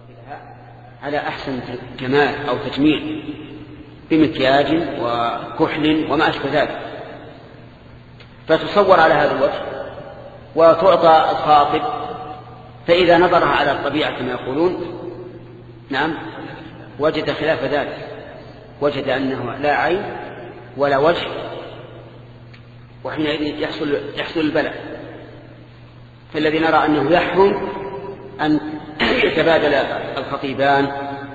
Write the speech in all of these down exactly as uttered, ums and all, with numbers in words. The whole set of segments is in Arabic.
على أحسن جمال أو تجميل بمكياج وكحل وما أشبه ذلك، فتصور على هذا الوجه وتعطى الخاطب، فإذا نظرها على الطبيعة كما يقولون نعم وجد خلاف ذلك، وجد أنه لا عين ولا وجه، وحينئذ يحصل, يحصل البلاء. فالذي نرى أنه يحرم أن يتبادل الخطيبان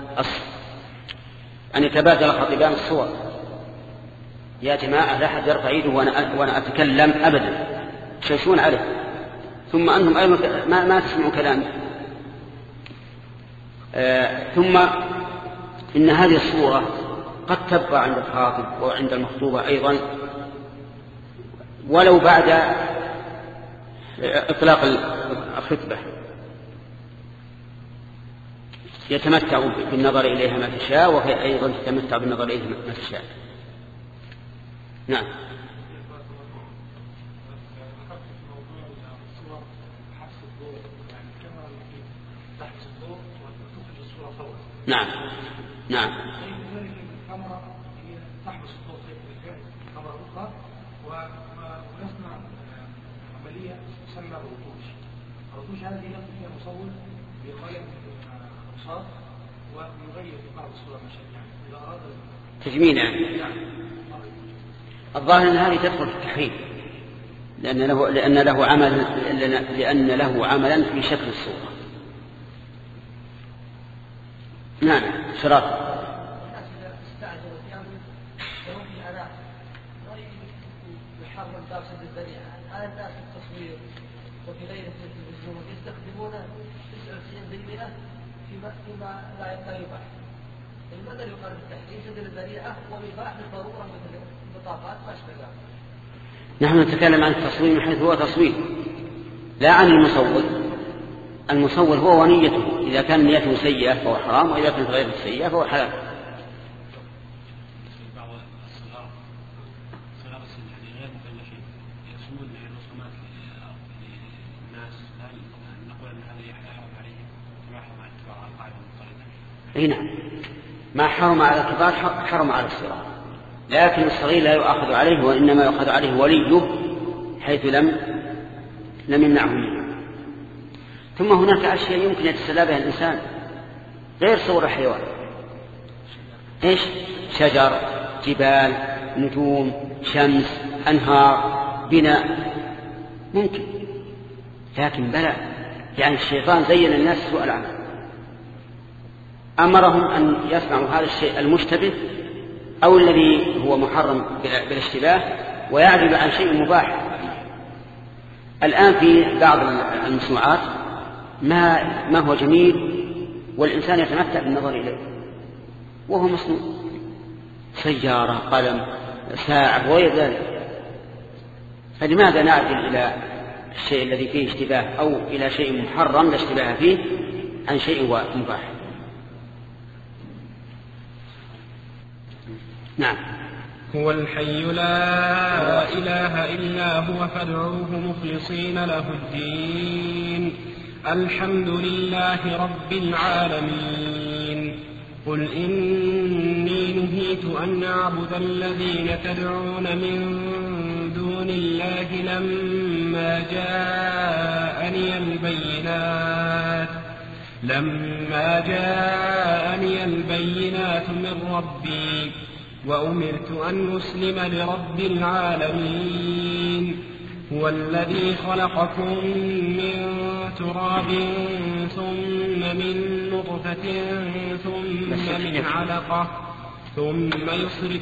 أن يتبادل الخطيبان الصور. يا جماعة لا أحد يرفع يده وأنا, وأنا أتكلم أبدا، تشوشون عليه، ثم أنهم أيضا ما, ما تسمعوا كلامي. آه ثم إن هذه الصورة قد تبقى عند الخاطب وعند المخطوبة أيضا ولو بعد إطلاق الخطبة، يتمتع بالنظر إليها ما تشاء، وهي أيضا تتمتع بالنظر إليها ما تشاء. نعم. نعم نعم تحبس الضوء كاميرا أخرى ونصنع عملية تسمى الرطوش. الرطوش هذه يأخذ فيها مصور بقلم رصاص ويغير في بعض الصورة مشاكل إذا أراد تجميل يعني. الظاهر أن هذه تدخل في التحريم، لأن له لأن له عمل لأن له عملا في شكل الصورة. نعم شراط. الآن الناس في التصوير وفي غيره في التلفزيون يستخدمون تسعة وتسعين بالمئة فيما فيما لا يباح. لماذا يقال بالتحريم سد الذريعة ويباح بالضرورة مثل البطاقات ما أشبه ذلك؟ نحن نتكلم عن التصوير من حيث هو تصوير، لا عن المصور. المصور هو ونيته، إذا كان نيته سيئة فهو حرام، وإذا كانت غير سيئة فهو حلال. اي نعم، ما حرم على الكبار حرم على الصغار، لكن الصغير لا يؤاخذ عليه، وإنما يؤاخذ عليه وليه حيث لم لم يمنعه منه. ثم هناك أشياء يمكن يتسلى بها الإنسان غير صور الحيوان. ايش؟ شجر، جبال، نجوم، شمس، أنهار، بناء، ممكن. لكن بلى، يعني الشيطان زين الناس سوء العمل، أمرهم أن يصنعوا هذا الشيء المشتبه أو الذي هو محرم بالاشتباه ويعدل عن شيء مباح. الآن في بعض المصنوعات ما ما هو جميل والإنسان يتمتع بالنظر إليه وهو مصنوع، سيارة، قلم، ساعة وغير ذلك. فلماذا نعدل إلى الشيء الذي فيه اشتباه أو إلى شيء محرم لا اشتباه فيه عن شيء مباح؟ نعم. هو الحي لا إله إلا هو فادعوه مخلصين له الدين الحمد لله رب العالمين. قل إني نهيت أن أعبد الذين تدعون من دون الله لما جاءني البينات لما جاءني البينات من ربي وأمرت أن أسلم لرب العالمين. هو الذي خلقكم من تراب ثم من نطفة ثم من علقة ثم يصرف.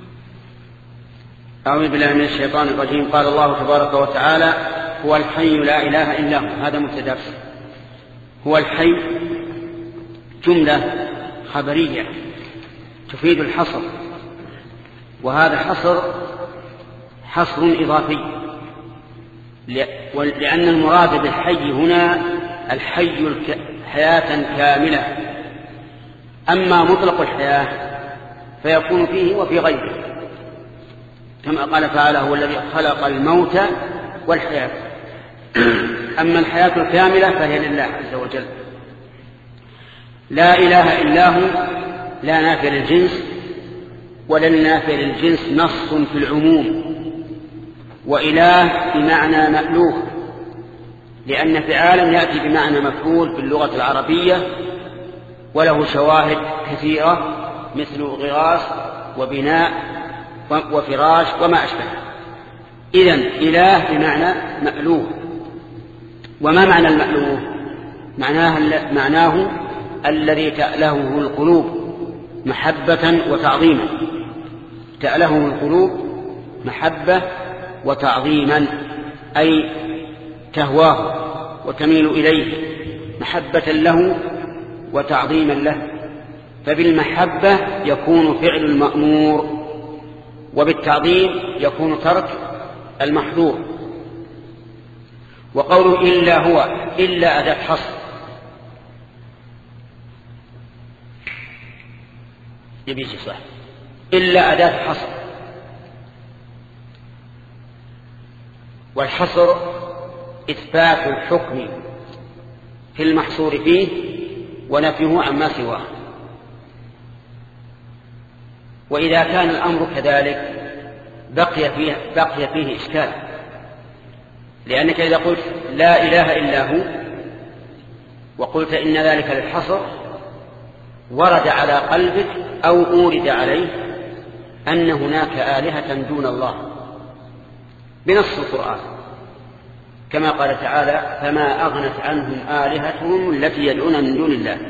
أعوذ بالله من الشيطان الرجيم. قال الله تبارك وتعالى: هو الحي لا إله إلا هو. هذا مبتدأ. هو الحي جملة خبرية تفيد الحصر، وهذا حصر حصر إضافي، لأن المراد بالحي هنا الحي حياة كاملة. أما مطلق الحياة فيكون فيه وفي غيره، كما قال تعالى: هو الذي خلق الموت والحياة. أما الحياة الكاملة فهي لله عز وجل. لا إله إلا هو لا نافي للجنس، ولا النافي للجنس نص في العموم، وإله بمعنى مألوه، لأن فعالا يأتي بمعنى مفعول في اللغة العربية وله شواهد كثيرة مثل غراس وبناء وفراش وما أشبه. إذن إله بمعنى مألوه. وما معنى المألوه؟ معناه, معناه الذي تألهه القلوب محبة وتعظيما، تألهه القلوب محبة وتعظيما، أي تهواه وتميل إليه محبة له وتعظيما له. فبالمحبة يكون فعل المأمور، وبالتعظيم يكون ترك المحظور. وقوله إلا هو، إلا أداة حصر، يبيش صح، إلا أداة حصر، والحصر إثبات الحكم في المحصور فيه ونفيه عما سواه. وإذا كان الأمر كذلك بقي فيه, بقي فيه إشكال، لأنك إذا قلت لا إله إلا هو وقلت إن ذلك للحصر، ورد على قلبك أو أورد عليه أن هناك آلهة دون الله بنص القرآن، كما قال تعالى فما أغنت عنهم آلهتهم التي يدعون من دون الله.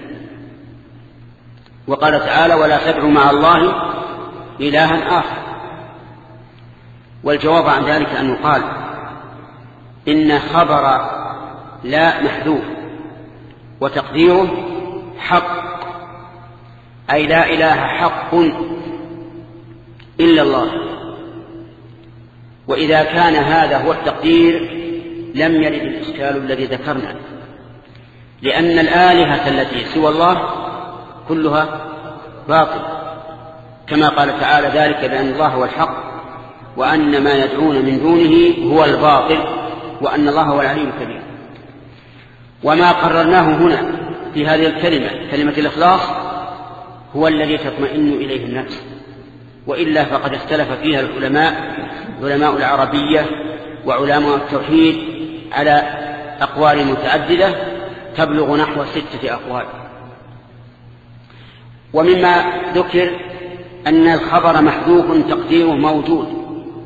وقال تعالى ولا تدعوا مع الله إلها آخر. والجواب عن ذلك أن يقال إن خبر لا محذوف وتقديره حق، أي لا إله حق إلا الله. وإذا كان هذا هو التقدير لم يرد الإشكال الذي ذكرنا، لأن الآلهة التي سوى الله كلها باطل، كما قال تعالى ذلك بأن الله هو الحق وأن ما يدعون من دونه هو الباطل وأن الله هو العلي الكبير. وما قررناه هنا في هذه الكلمة كلمة الإخلاص هو الذي تطمئن إليه النفس، وإلا فقد اختلف فيها العلماء علماء العربية وعلماء التوحيد على أقوال متعددة تبلغ نحو ستة أقوال. ومما ذكر أن الخبر محذوف تقديره موجود،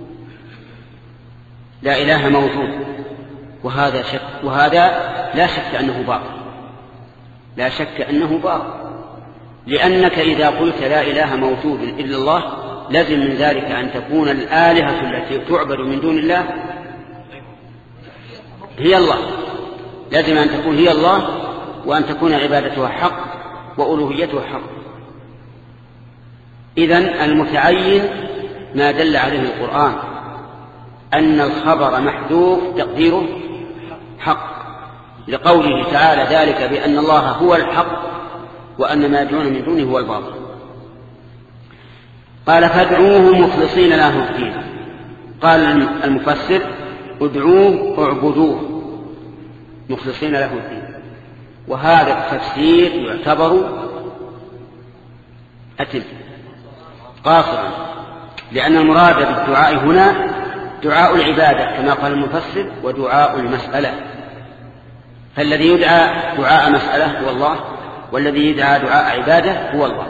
لا إله موجود، وهذا شك وهذا لا شك أنه باطل، لا شك أنه باطل، لأنك إذا قلت لا إله موجود إلا الله لازم من ذلك أن تكون الآلهة التي تعبد من دون الله هي الله، لازم أن تكون هي الله، وأن تكون عبادتها حق وألوهيتها حق. إذن المتعين ما دل عليه القرآن أن الخبر محذوف تقديره حق، لقوله تعالى ذلك بأن الله هو الحق وأن ما يدعون من دونه هو الباطل. قال فادعوه مخلصين له الدين. قال المفسر ادعوه اعبدوه مخلصين له الدين، وهذا التفسير يعتبر أتم قاصرا، لأن المراد بالدعاء هنا دعاء العبادة كما قال المفسر ودعاء المسألة، فالذي يدعى دعاء مسألة هو الله، والذي يدعى دعاء عبادة هو الله.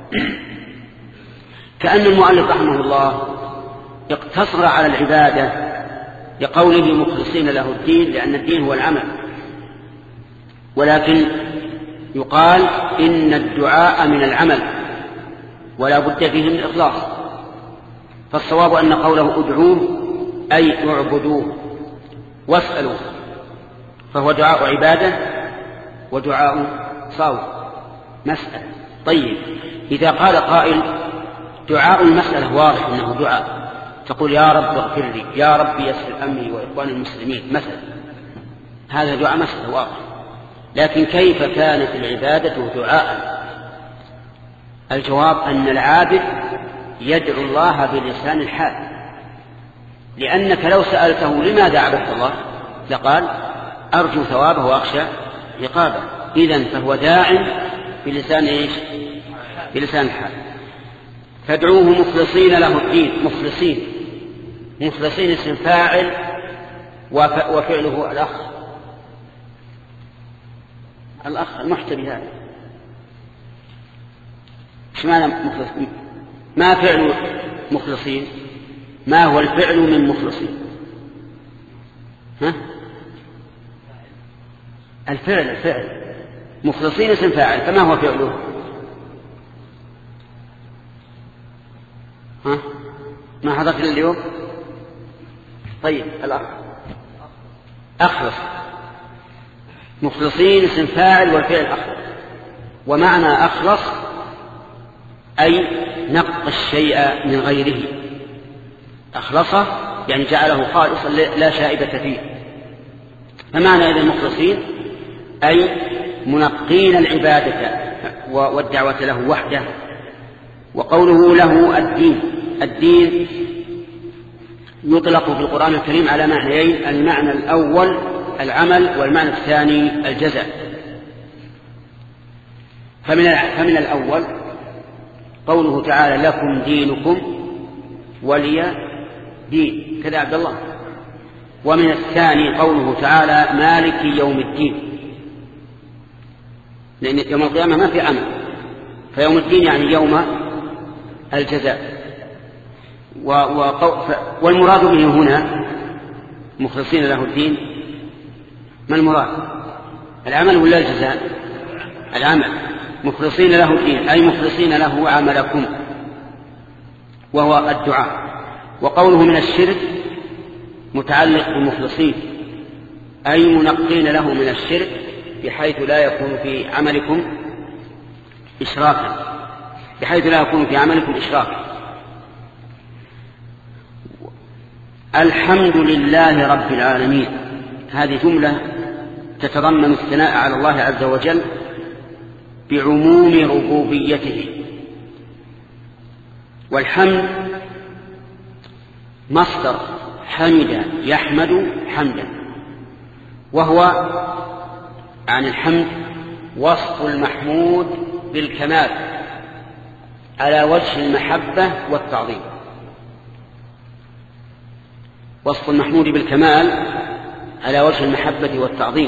كأن المؤلف رحمه الله اقتصر على العبادة لقوله مخلصين له الدين، لأن الدين هو العمل، ولكن يقال إن الدعاء من العمل ولا بد فيه من الإخلاص. فالصواب أن قوله ادعوه أي اعبدوه واسألوه، فهو دعاء عبادة ودعاء صوم مسألة. طيب إذا قال قائل دعاء المسألة واضح أنه دعاء، تقول يا رب اغفر لي، يا رب يسر أمري وإخوان المسلمين مثلا، هذا دعاء مسألة واضح. لكن كيف كانت العبادة دعاء؟ الجواب أن العابد يدعو الله بلسان الحال، لأنك لو سألته لماذا عبدت الله لقال أرجو ثوابه وأخشى عقابه. إذن فهو داع بلسان إيش؟ بلسان الحال. فادعوه مخلصين له الدين. مخلصين مخلصين اسم فاعل وفعله الأخ الأخ المحتمي هذا. ايش معنى مخلص؟ ما فعل مخلصين؟ ما هو الفعل من مخلصين؟ ها؟ الفعل الفعل مخلصين اسم فاعل، فما هو فعله؟ ها؟ ما حضرت اليوم؟ طيب الأخ أخلص. مخلصين اسم فاعل والفعل أخلص. ومعنى أخلص أي نقى الشيء من غيره. أخلصه يعني جعله خالصا لا شائبة فيه. فمعنى إذا المخلصين أي منقين العبادة والدعوة له وحده. وقوله له الدين، الدين يطلق في القرآن الكريم على معنيين: المعنى الأول العمل، والمعنى الثاني الجزاء. فمن فمن الأول قوله تعالى: لكم دينكم ولي دين، كذا عبد الله. ومن الثاني قوله تعالى: مالك يوم الدين، لأن يوم القيامة ما في عمل، فيوم الدين يعني يوم الجزاء. والمراد به هنا مخلصين له الدين، ما المراد؟ العمل ولا الجزاء؟ العمل. مخلصين له الدين أي مخلصين له عملكم، وهو الدعاء. وقوله من الشرك متعلق بالمخلصين أي منقين له من الشرك بحيث لا يكون في عملكم إشراكا، بحيث لا يكون في عملكم إشراكا. الحمد لله رب العالمين، هذه جملة تتضمن الثناء على الله عز وجل بعموم ربوبيته. والحمد مصدر حمد يحمد حمدا، وهو عن الحمد وصف المحمود بالكمال على وجه المحبة والتعظيم. وصف المحمود بالكمال على وجه المحبة والتعظيم.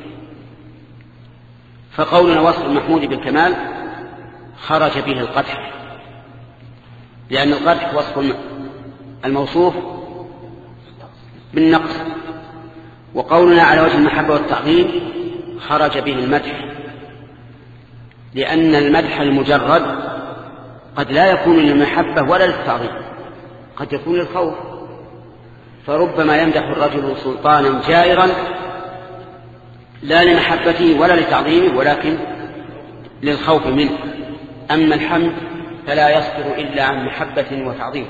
فقولنا وصف المحمود بالكمال خرج به القدح، لأن القدح وصف الموصوف بالنقص. وقولنا على وجه المحبة والتعظيم خرج به المدح، لأن المدح المجرد قد لا يكون للمحبة ولا للتعظيم، قد يكون للخوف. فربما يمدح الرجل سلطانا جائرا لا لمحبته ولا لتعظيمه، ولكن للخوف منه. أما الحمد فلا يصدر إلا عن محبة وتعظيم.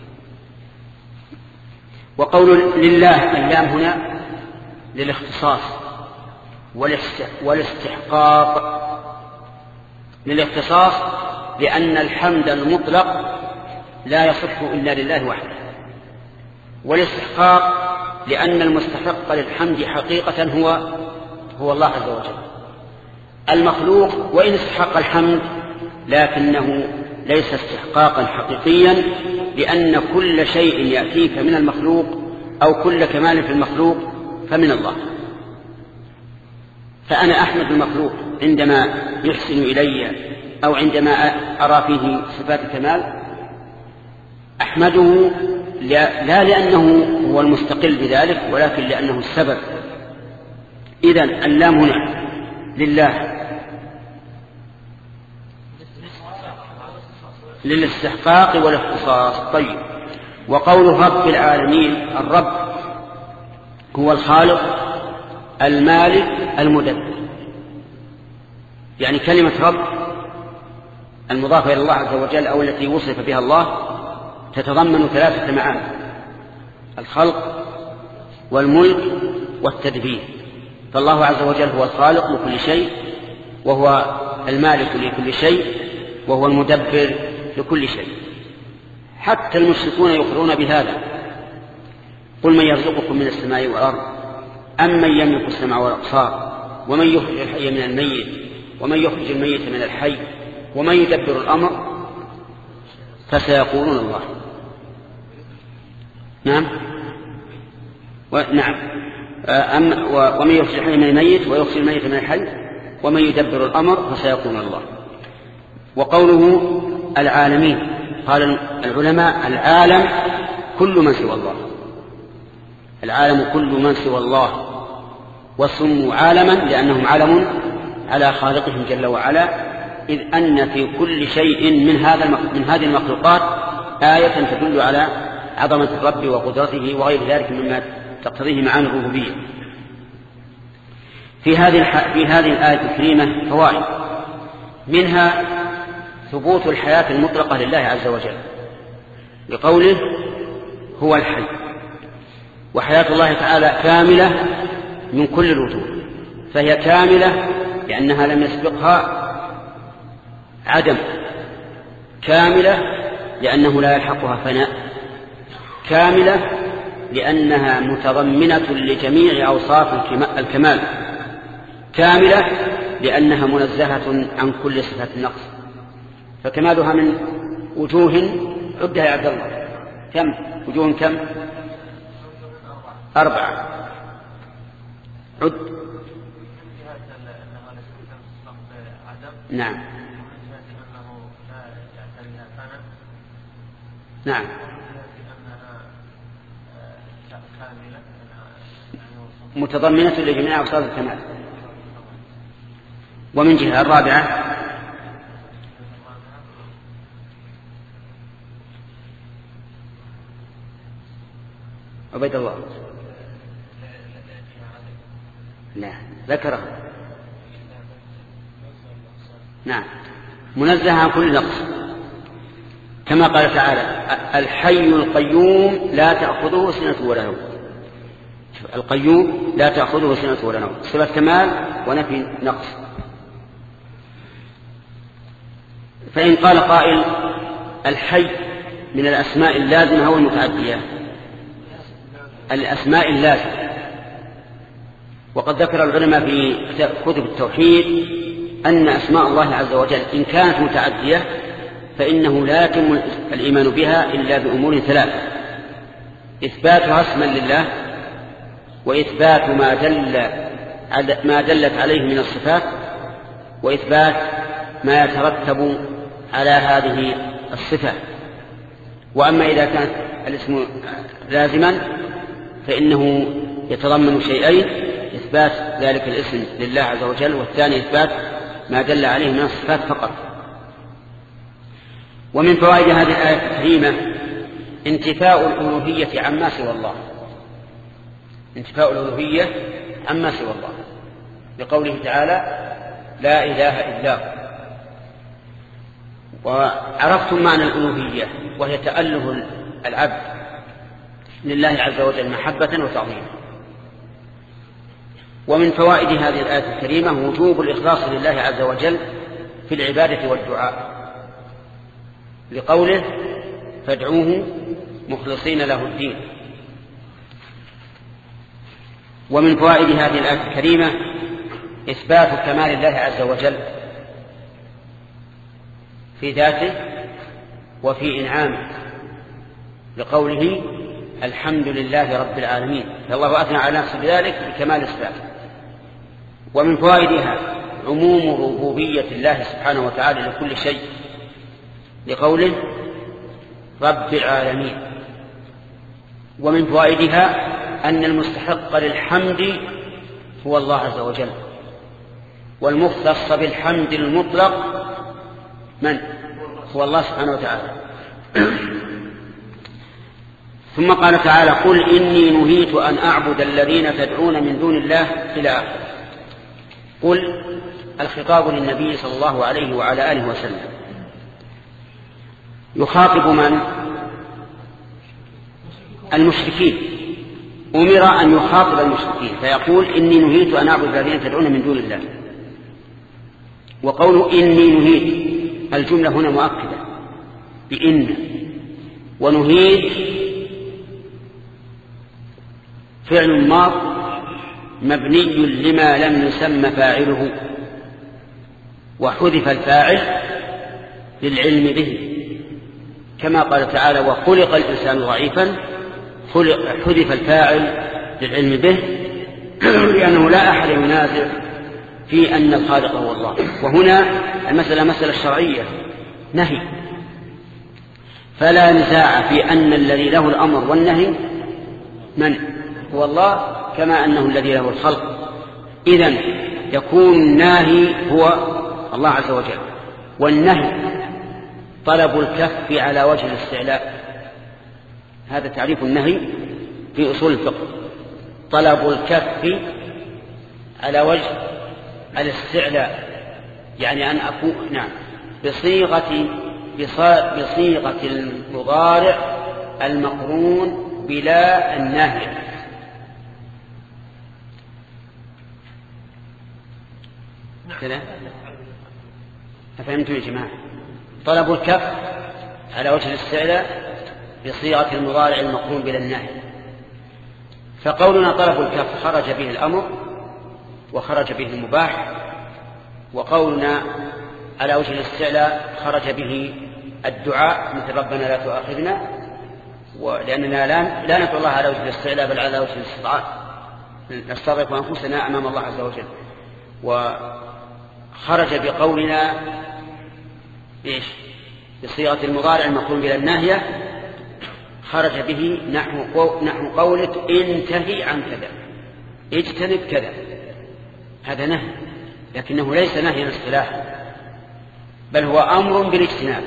وقول لله اللام هنا للاختصاص والاستحقاق. للاختصاص لأن الحمد المطلق لا يصح إلا لله وحده. والاستحقاق لأن المستحق للحمد حقيقة هو هو الله عز وجل. المخلوق وإن استحق الحمد لكنه ليس استحقاقا حقيقيا، لأن كل شيء يأتيك من المخلوق أو كل كمال في المخلوق فمن الله. فأنا أحمد المخلوق عندما يحسن إلي أو عندما أرى فيه صفات كمال، أحمده لا لأنه هو المستقل بذلك، ولكن لأنه السبب. إذن اللام هنا لله للاستحقاق والاختصاص. طيب. وقول رب العالمين، الرب هو الخالق المالك المدبر. يعني كلمة رب المضافة إلى الله عز وجل أو التي وصف بها الله تتضمن ثلاثة معاني: الخلق والملك والتدبير. فالله عز وجل هو الخالق لكل شيء، وهو المالك لكل شيء، وهو المدبر لكل شيء. حتى المشركون يقرون بهذا: قل من يرزقكم من السماء والأرض أم من يملك السمع والأبصار ومن يخرج الحي من الميت ومن يخرج الميت من الحي ومن يدبر الأمر فسيقولون الله. نعم نعم ومن يخرج الحي من الميت ويخرج الميت من الحي ومن يدبر الأمر فسيقولون الله. وقوله العالمين، قال العلماء العالم كل من سوى الله، العالم كل من سوى الله، وسموا عالما لأنهم علم على خالقهم جل وعلا، إذ أن في كل شيء من هذا من هذه المخلوقات آية تدل على عظمة الرب وقدرته وغير ذلك مما تقتضيه معاني الربوبية. في هذه في هذه الآية الكريمة فوائد، منها ثبوت الحياة المطلقة لله عز وجل لقوله هو الحي، وحياة الله تعالى كاملة من كل الوجوه، فهي كاملة لأنها لم يسبقها عدم، كاملة لأنه لا يلحقها فناء، كاملة لأنها متضمنة لجميع أوصاف الكمال، كاملة لأنها منزهة عن كل صفة النقص. فكمالها من وجوه عدها يا عبد الله كم وجوه؟ كم؟ أربعة. عد. نعم نعم متضمنة لجميع أوصاف الكمال. ومن جهة الرابعة عبيد الله لا ذكره نعم منزه عن كل نقص، كما قال تعالى الحي القيوم لا تأخذه سنة ولا نوم. القيوم لا تأخذه سنة ولا نوم، صفة كمال ونفي نقص. فإن قال قائل الحي من الأسماء اللازمة أو المتعدية، الأسماء اللازمة، وقد ذكر العلماء في كتب التوحيد أن أسماء الله عز وجل إن كانت متعدية فإنه لا يتم الإيمان بها إلا بأمور ثلاثة: إثباتها اسما لله، وإثبات ما دل ما دلت عليه من الصفات، وإثبات ما يترتب على هذه الصفة. وأما إذا كان الاسم لازما فإنه يتضمن شيئين: إثبات ذلك الاسم لله عز وجل، والثاني إثبات ما دل عليه من الصفات فقط. ومن فوائد هذه الآية الكريمة انتفاء الألوهية عما سوى الله، انتفاء الألوهية عما سوى الله بقوله تعالى لا إله إلا هو. وعرفتم معنى الألوهية، وهي تأله العبد لله عز وجل محبة وتعظيما. ومن فوائد هذه الآية الكريمة وجوب الإخلاص لله عز وجل في العبادة والدعاء لقوله فادعوه مخلصين له الدين. ومن فوائد هذه الآية الكريمة إثبات كمال الله عز وجل في ذاته وفي إنعامه لقوله الحمد لله رب العالمين، فالله أثنى على نفسه بذلك بكمال إثباته. ومن فوائدها عموم ربوبية الله سبحانه وتعالى لكل شيء لقوله رب العالمين. ومن فوائدها أن المستحق للحمد هو الله عز وجل، والمختص بالحمد المطلق من هو الله سبحانه وتعالى. ثم قال تعالى قل إني نهيت أن أعبد الذين تدعون من دون الله إلى آخره. قل الخطاب للنبي صلى الله عليه وعلى آله وسلم، يخاطب من؟ المشركين. أمر أن يخاطب المشركين فيقول إني نهيت أن أعبد الذين تدعون من دون الله. وقوله إني نهيت الجملة هنا مؤكدة بإن، ونهيت فعل ماض مبني لما لم يسمى فاعله، وحذف الفاعل للعلم به، كما قال تعالى وخلق الإنسان ضعيفا، حذف الفاعل للعلم به لأنه لا أحد ينازع في أن الخالق هو الله. وهنا المسألة مسألة شرعية نهي، فلا نزاع في أن الذي له الأمر والنهي من هو الله، كما أنه الذي له الخلق. إذن يكون الناهي هو الله عز وجل، والنهي طلب الكف على وجه الاستعلاء. هذا تعريف النهي في أصول الفقه، طلب الكف على وجه الاستعلاء، يعني أن أكون نعم بصيغة بصيغة المضارع المقرون بلا الناهي. كذا أفهمتم يا جماعة؟ طلب الكف على وجه الاستعلاء بصيغة المضارع المقرون بلا الناهي. فقولنا طلب الكف خرج به الأمر وخرج به المباح، وقولنا على وجه الاستعلاء خرج به الدعاء مثل ربنا لا تؤاخذنا، ولأننا لا, لا ندعو الله على وجه الاستعلاء بل على وجه الاستضعاف، نستضعف أنفسنا أمام الله عز وجل. وخرج بقولنا إيش بصيغة المضارع المقرون بلا الناهية، خرج به نحو نحو قولك انتهي عن كذا، اجتنب كذا، هذا نهي، لكنه ليس نهيا اصطلاحا بل هو أمر بالاجتناب.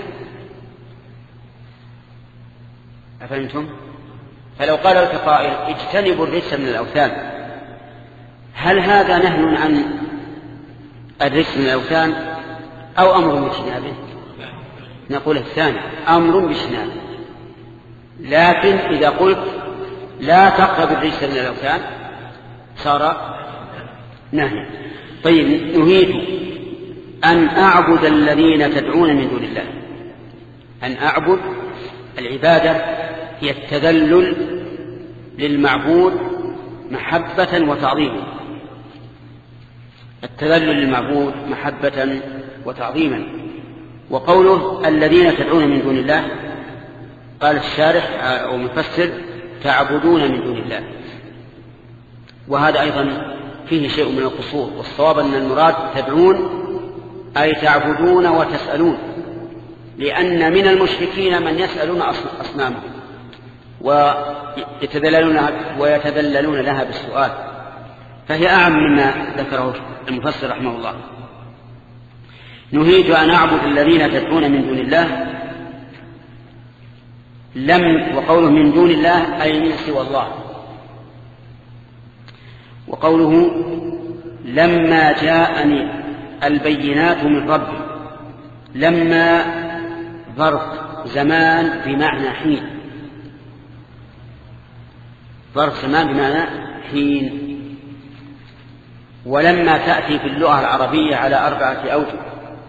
أفهمتم؟ فلو قال لك قائل اجتنبوا الرجس من الأوثان، هل هذا نهي عن الرجس من الأوثان أو أمر باجتنابه؟ نقول الثاني أمر باجتنابه. لكن إذا قلت لا تقرب الرجس من الأوثان صار نهي. طيب نهيت أن أعبد الذين تدعون من دون الله. أن أعبد، العبادة هي التذلل للمعبود محبة وتعظيما، التذلل للمعبود محبة وتعظيما. وقوله الذين تدعون من دون الله، قال الشارح أو مفسر تعبدون من دون الله، وهذا أيضا فيه شيء من القصور، والصواب أن المراد تدعون أي تعبدون وتسألون، لأن من المشركين من يسألون أصنامهم ويتذللون, ويتذللون لها بالسؤال، فهي أعم مما ذكره المفسر رحمه الله. نهيت أن أعبد الذين تدعون من دون الله، لم وقوله من دون الله أي من سوى الله. وقوله لما جاءني البينات من ربي، لما ظرف زمان بمعنى حين، ظرف زمان بمعنى حين. ولما تأتي في اللغة العربية على أربعة أوجه.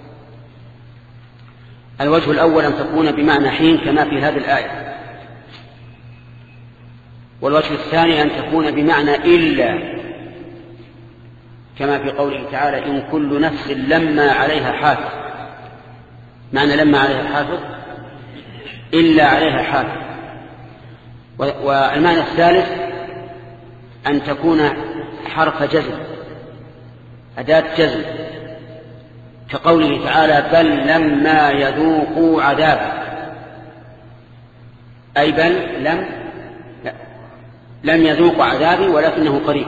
الوجه الأول أن تكون بمعنى حين كما في هذه الآية، والوجه الثاني أن تكون بمعنى إلا كما في قوله تعالى إن كل نفس لما عليها حافظ. معنى لما عليها حافظ إلا عليها حافظ. والمعنى الثالث أن تكون حرف جزم، أداة جزم، كقوله تعالى بل لما يذوقوا عذابا، أي بل لم لم يذوقوا عذابي ولكنه قريب.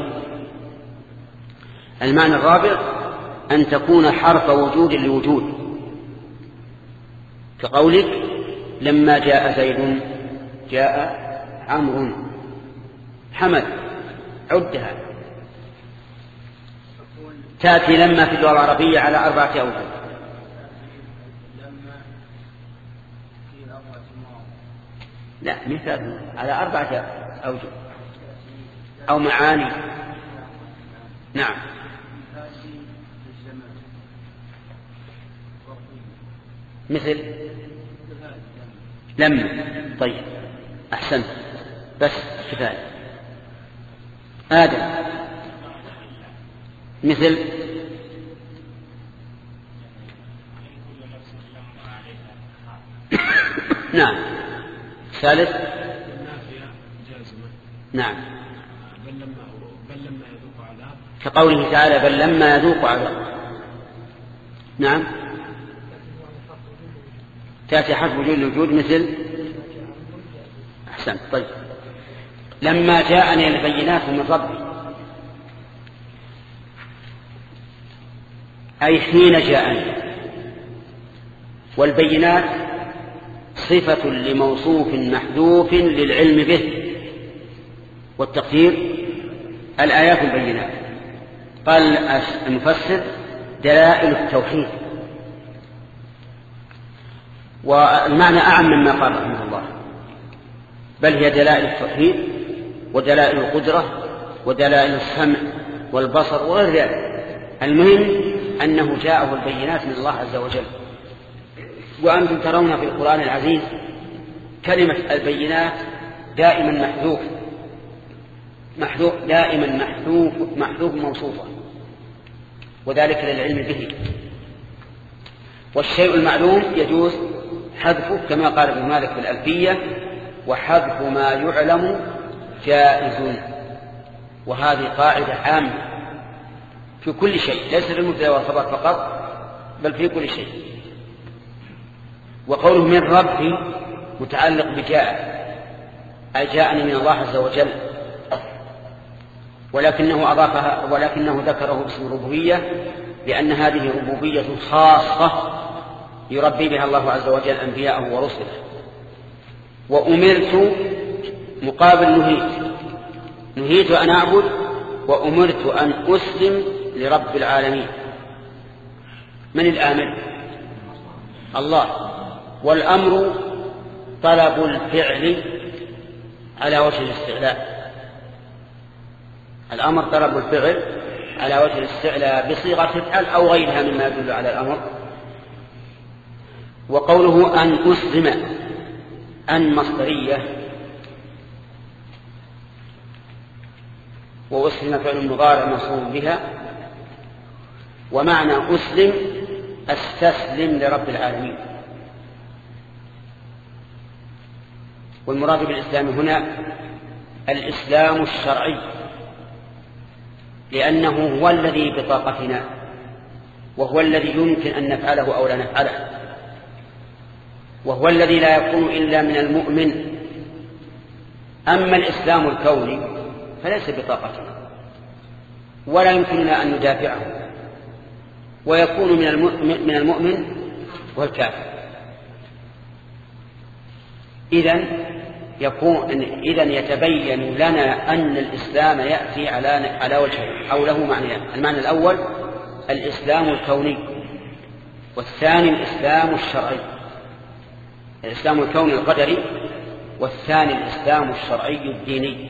المعنى الرابع أن تكون حرف وجود لوجود، كقولك لما جاء زيد جاء عمرو حمد، عدها. تأتي لما في اللغة العربية على أربعة أوجه. لا مثال على أربعة أوجه أو معاني. نعم مثل لما. طيب أحسنت، بس كفاية. آدم مثل نعم. ثالث النافية جازمة. نعم. بل لما بل لما يذوق عذاب. كقوله تعالى بل لما يذوق عذاب. نعم. تأتي حرف وجود الوجود مثل أحسن. طيب لما جاءني البينات من ربي، أي حين جاءني. والبينات صفة لموصوف محذوف للعلم به، والتقدير الآيات البينات. قال المفسر دلائل التوحيد، والمعنى أعم مما قال رحمه الله، بل هي دلائل التوحيد ودلائل القدرة ودلائل السمع والبصر وغير ذلك. المهم أنه جاءه البينات من الله عز وجل. وأنتم ترون في القرآن العزيز كلمة البينات دائما محذوف محذوف دائما محذوف محذوف موصوفة، وذلك للعلم به. والشيء المعلوم يجوز حذفه كما قال ابن مالك في الألفية: وحذف ما يعلم جائز. وهذه قاعدة عامة في كل شيء، ليس في المبتدأ والخبر فقط بل في كل شيء. وقوله من ربي متعلق بجاء، أي جاءني من الله عز وجل، ولكنه أضافها ولكنه ذكره باسم الربوبية لأن هذه ربوبية خاصة يربي بها الله عز وجل أنبياءه ورسله. وأمرت مقابل نهيت، نهيت أن أعبد وأمرت أن أسلم لرب العالمين. من الآمر؟ الله. والأمر طلب الفعل على وجه الاستعلاء، الأمر طلب الفعل على وجه الاستعلاء بصيغة افعل أو غيرها مما يدل على الأمر. وقوله أن أسلم، أن مصدرية، وأسلم فعل مضارع منصوب بها، ومعنى أسلم أستسلم لرب العالمين. والمراد بالإسلام هنا الإسلام الشرعي، لأنه هو الذي بطاقتنا، وهو الذي يمكن أن نفعله أو لا نفعله، وهو الذي لا يكون إلا من المؤمن. أما الإسلام الكوني فليس بطاقتنا ولا يمكننا أن ندافعه، ويكون من المؤمن والكافر. إذن يكون إذن يتبين لنا أن الإسلام يأتي على على وجهين أو له معنيان. المعنى الأول الإسلام الكوني، والثاني الإسلام الشرعي. الإسلام الكوني القدري، والثاني الإسلام الشرعي الديني.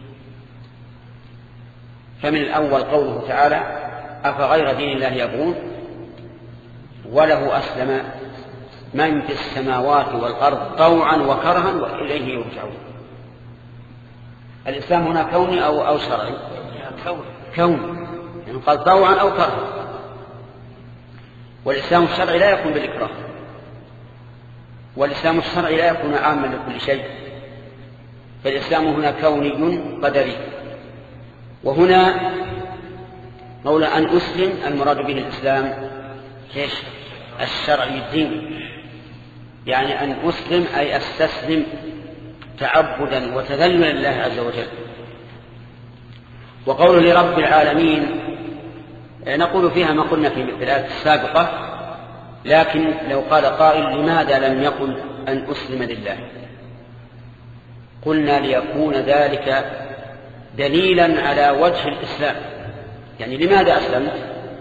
فمن الأول قوله تعالى: أفغير دين الله يبغون وله أسلم من في السماوات والأرض طوعا وكرها وإليه يرجعون. الإسلام هنا كوني أو, أو شرعي؟ كوني، يعني قال طوعا أو كرها. والإسلام الشرعي لا يكون بالإكراه، والإسلام الشرعي لا يكون عاما لكل شيء. فالإسلام هنا كوني قدري. وهنا قول أن أسلم المراد به الإسلام الشرعي الديني، يعني أن أسلم أي أستسلم تعبدا وتذللا لله عز وجل. وقوله لرب العالمين نقول فيها ما قلنا في الآيات السابقة، لكن لو قال قائل لماذا لم يقل أن أسلم لله؟ قلنا ليكون ذلك دليلا على وجه الإسلام. يعني لماذا أسلمت؟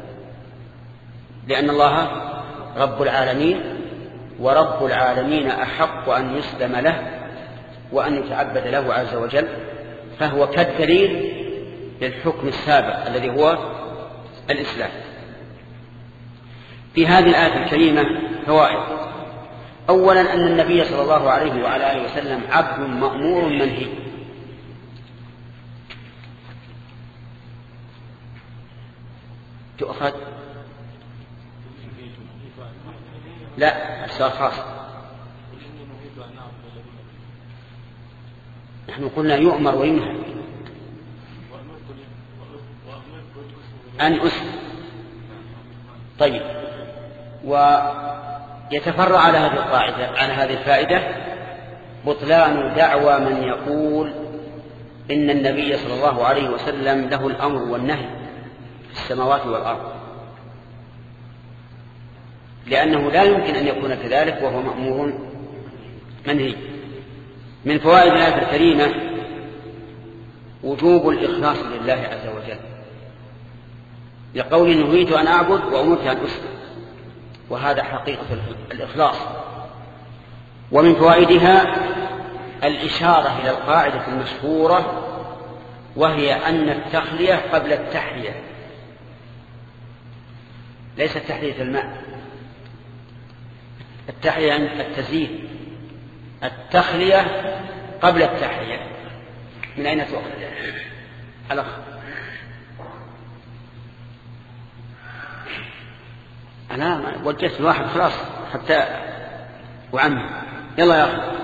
لأن الله رب العالمين، ورب العالمين أحق أن يسلم له وأن يتعبد له عز وجل، فهو كالدليل للحكم السابق الذي هو الإسلام. في هذه الآية الكريمة فوائد. أولا أن النبي صلى الله عليه وعلى آله وسلم عبد مأمور منهي. تؤخذ لا السؤال خاص. نحن قلنا يؤمر وينهى. أن أسلم. طيب، ويتفرع على هذه القاعدة على هذه الفائدة بطلان دعوى من يقول إن النبي صلى الله عليه وسلم له الأمر والنهي في السماوات والأرض، لأنه لا يمكن أن يكون كذلك وهو مأمور منهي. من فوائد الآية الكريمة وجوب الإخلاص لله عز وجل، لقول نهيت أن أعبد وأمرت أن أسلم، وهذا حقيقة الإخلاص. ومن فوائدها الإشارة إلى القاعدة المشهورة، وهي أن التخلية قبل التحلية، ليس تحلية الماء، التحلية التزيين، التخلية قبل التحلية. من أين تؤخذ الأخ؟ أنا وجهت الواحد خلاص حتى وعمي. يلا يا أخي.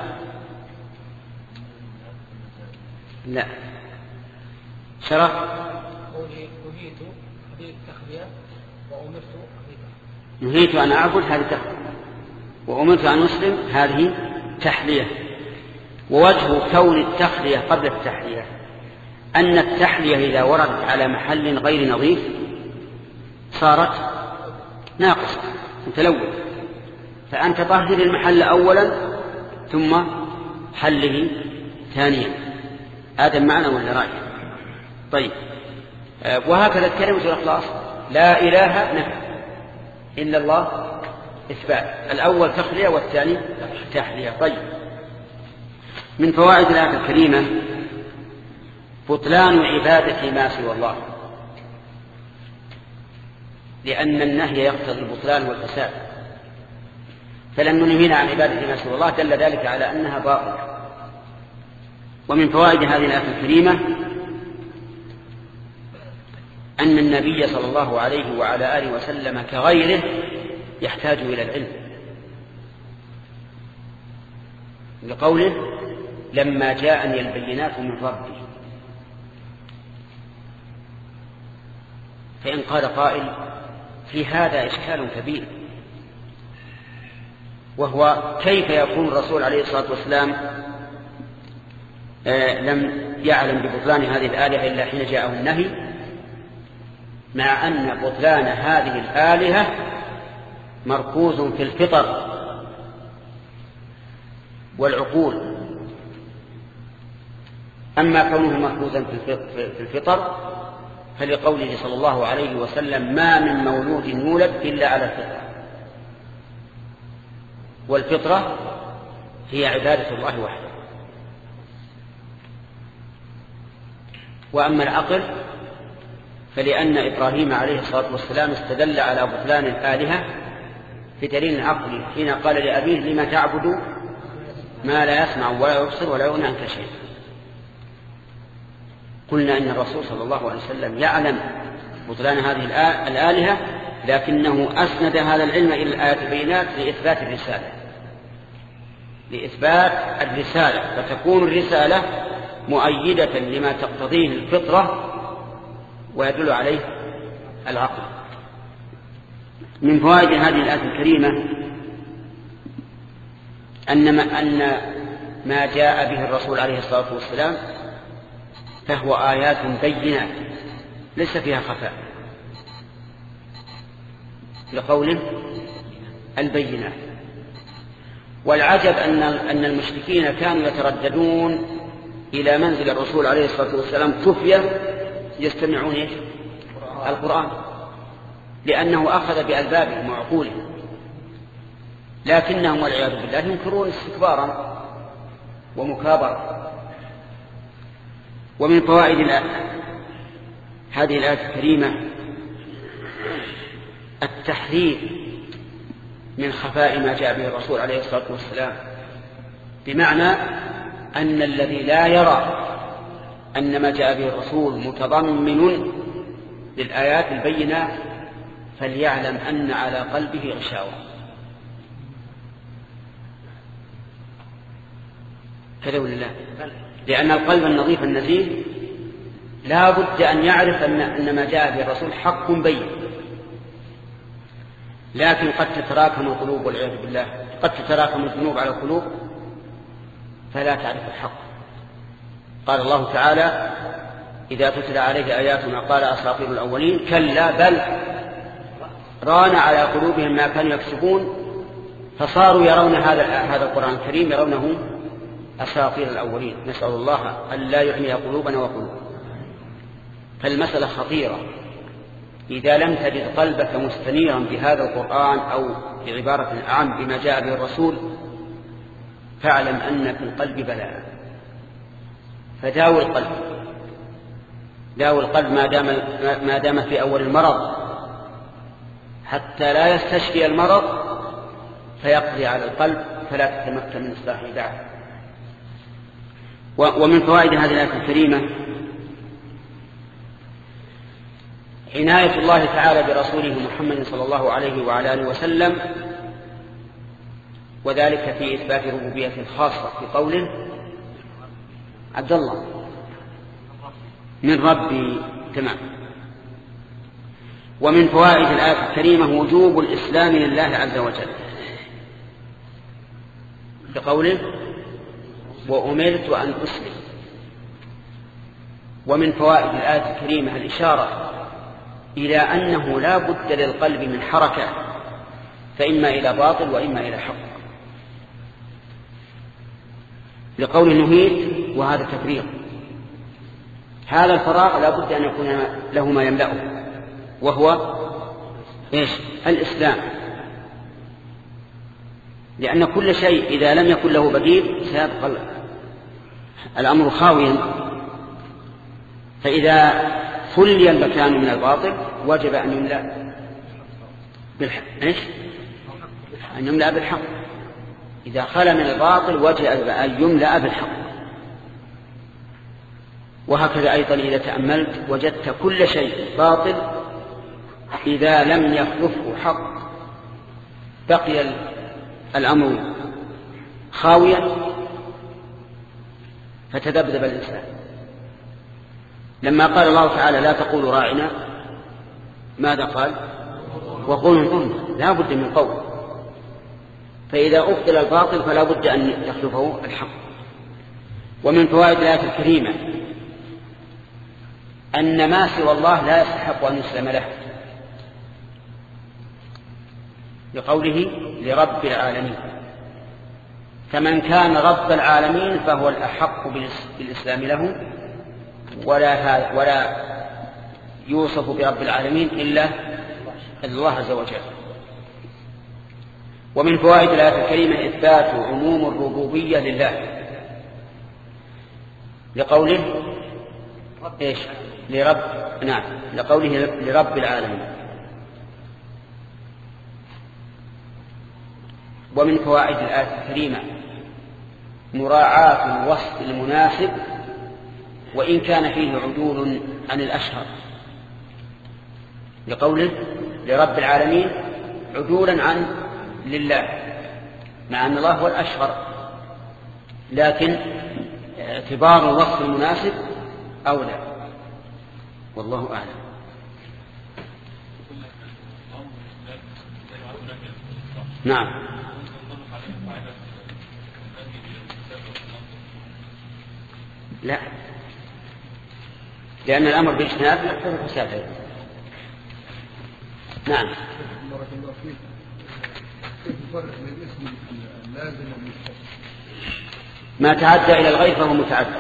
لا شرف. نهيت هذه التخلية وأمرت نهيت أن أعبد هذه تخلية، وأمرت أن أسلم هذه تحلية. ووجه كون التخلية قبل التحلية أن التحلية إذا وردت على محل غير نظيف صارت ناقصة متلوث، فأنت طهر المحل أولا ثم حله ثانيا. هذا المعنى ولا رأي؟ طيب، وهكذا كلمة الإخلاص لا إله نفي إلا الله إثبات، الأول تخلية والثاني تحلية. طيب، من فوائد الآية الكريمة بطلان عبادة ما سوى الله، لأن النهي يقتضي البطلان والفساد، فلما نهينا عن عبادة ما سوى الله دل ذلك على أنها باطلة. ومن فوائد هذه الآية الكريمة أن النبي صلى الله عليه وعلى آله وسلم كغيره يحتاج إلى العلم، لقوله لما جاءني البينات من ربي. فإن قال قائل في هذا إشكال كبير، وهو كيف يكون الرسول عليه الصلاة والسلام آه لم يعلم ببطلان هذه الآلهة إلا حين جاءه النهي، مع أن بطلان هذه الآلهة مركوز في الفطر والعقول. أما كونه مركوزا في الفطر فلقوله صلى الله عليه وسلم ما من مولود يولد إلا على الفطرة، والفطرة هي عبادة الله وحده. وأما العقل فلأن إبراهيم عليه الصلاة والسلام استدل على بطلان الآلهة بدليل عقلي حين قال لأبيه لما تعبد ما لا يسمع ولا يبصر ولا يغني عنك شيء. قلنا إن الرسول صلى الله عليه وسلم يعلم بطلان هذه الآلهة، لكنه أسند هذا العلم إلى الآيات البينات لإثبات الرسالة لإثبات الرسالة فتكون الرسالة مؤيدة لما تقتضيه الفطرة ويدل عليه العقل. من فوائد هذه الآية الكريمة أن ما, أن ما جاء به الرسول عليه الصلاة والسلام فهو آيات بينات ليس فيها خفاء، لقوله البينات. والعجب أن أن المشركين كانوا يترددون إلى منزل الرسول عليه الصلاة والسلام خفية يستمعون القرآن، لأنه أخذ بألبابهم وعقولهم، لكنهم والعياذ بالله ينكرون استكبارا ومكابرة. ومن فوائد هذه الآية الكريمة التحذير من خفاء ما جاء به الرسول عليه الصلاة والسلام، بمعنى أن الذي لا يرى أن ما جاء به الرسول متضمن للآيات البينات فليعلم أن على قلبه غشاوة. كذا ولا لا؟ لأن القلب النظيف النزيه لا بد أن يعرف أن ما جاء به الرسول حق بين، لكن قد تتراكم القلوب والعياذ بالله، قد تتراكم الذنوب على القلوب فلا تعرف الحق. قال الله تعالى: إذا تتلى عليه آياتنا قال أساطير الأولين، كلا بل ران على قلوبهم ما كانوا يكسبون فصاروا يرون هذا هذا القرآن الكريم يرونه أساطير الأولين. نسأل الله أن لا يعمي قلوبنا وقلوبهم. فالمسألة خطيرة. إذا لم تجد قلبك مستنيرا بهذا القرآن أو بعبارة أعم بما جاء به الرسول فاعلم أن في القلب بلاء، فداوي القلب، داوي القلب ما دام ما دام في أول المرض حتى لا يستشفي المرض فيقضي على القلب فلا تتمكن من إصلاحه بعد. ومن فوائد هذه الآية الكريمة عناية الله تعالى برسوله محمد صلى الله عليه وعلى آله وسلم، وذلك في إثبات ربوبية خاصة في قوله: عبد الله من ربي. تمام. ومن فوائد الآية الكريمة وجوب الإسلام لله عز وجل بقوله: وأمرت أن أسلم. ومن فوائد الآية الكريمة الإشارة إلى أنه لا بد للقلب من حركة، فإما إلى باطل وإما إلى حق، لقول نهيت وهذا تفريغ. هذا الفراغ لا بد أن يكون له ما يملأه، وهو إيش؟ الإسلام، لأن كل شيء إذا لم يكن له بديل سيبقى الأمر خاويا. فإذا خلي المكان من الباطل وجب أن يملأ بالحق. إيش؟ أن يملأ بالحق. إذا خلى من الباطل وجب أن يملأ بالحق. وهكذا أيضا إذا تأملت وجدت كل شيء باطل إذا لم يخلفه حق بقي الأمر خاويا فتذبذب الإنسان. لما قال الله تعالى: لا تقولوا راعنا، ماذا قال؟ وقولوا انظرنا. لا بد من قول. فإذا أبطل الباطل فلا بد أن يخلفه الحق. ومن فوائد الآية الكريمة أن ما سوى الله لا يستحق أن يسلم له، لقوله: لرب العالمين. فمن كان رب العالمين فهو الأحق بالإسلام له، ولا ولا يوصف برب العالمين إلا الله عز وجل. ومن فوائد الآية الكريمة إثبات عموم الربوبية لله، لقوله: إيش؟ لرب نعم لقوله لرب العالمين. ومن فوائد الآية الكريمة مراعاة الوصف المناسب وإن كان فيه عدول عن الأشهر، لقوله لرب العالمين عدولا عن لله، مع أن الله هو الأشهر، لكن اعتبار الوصف المناسب أولى، والله أعلم. نعم. لا، لأن الأمر بالاجتناب يقتضي الفساد. نعم. بارك الله فيك. كيف الفرق بين الاسم اللازم والمتصل؟ ما تعدى إلى الغير فهو متعدى،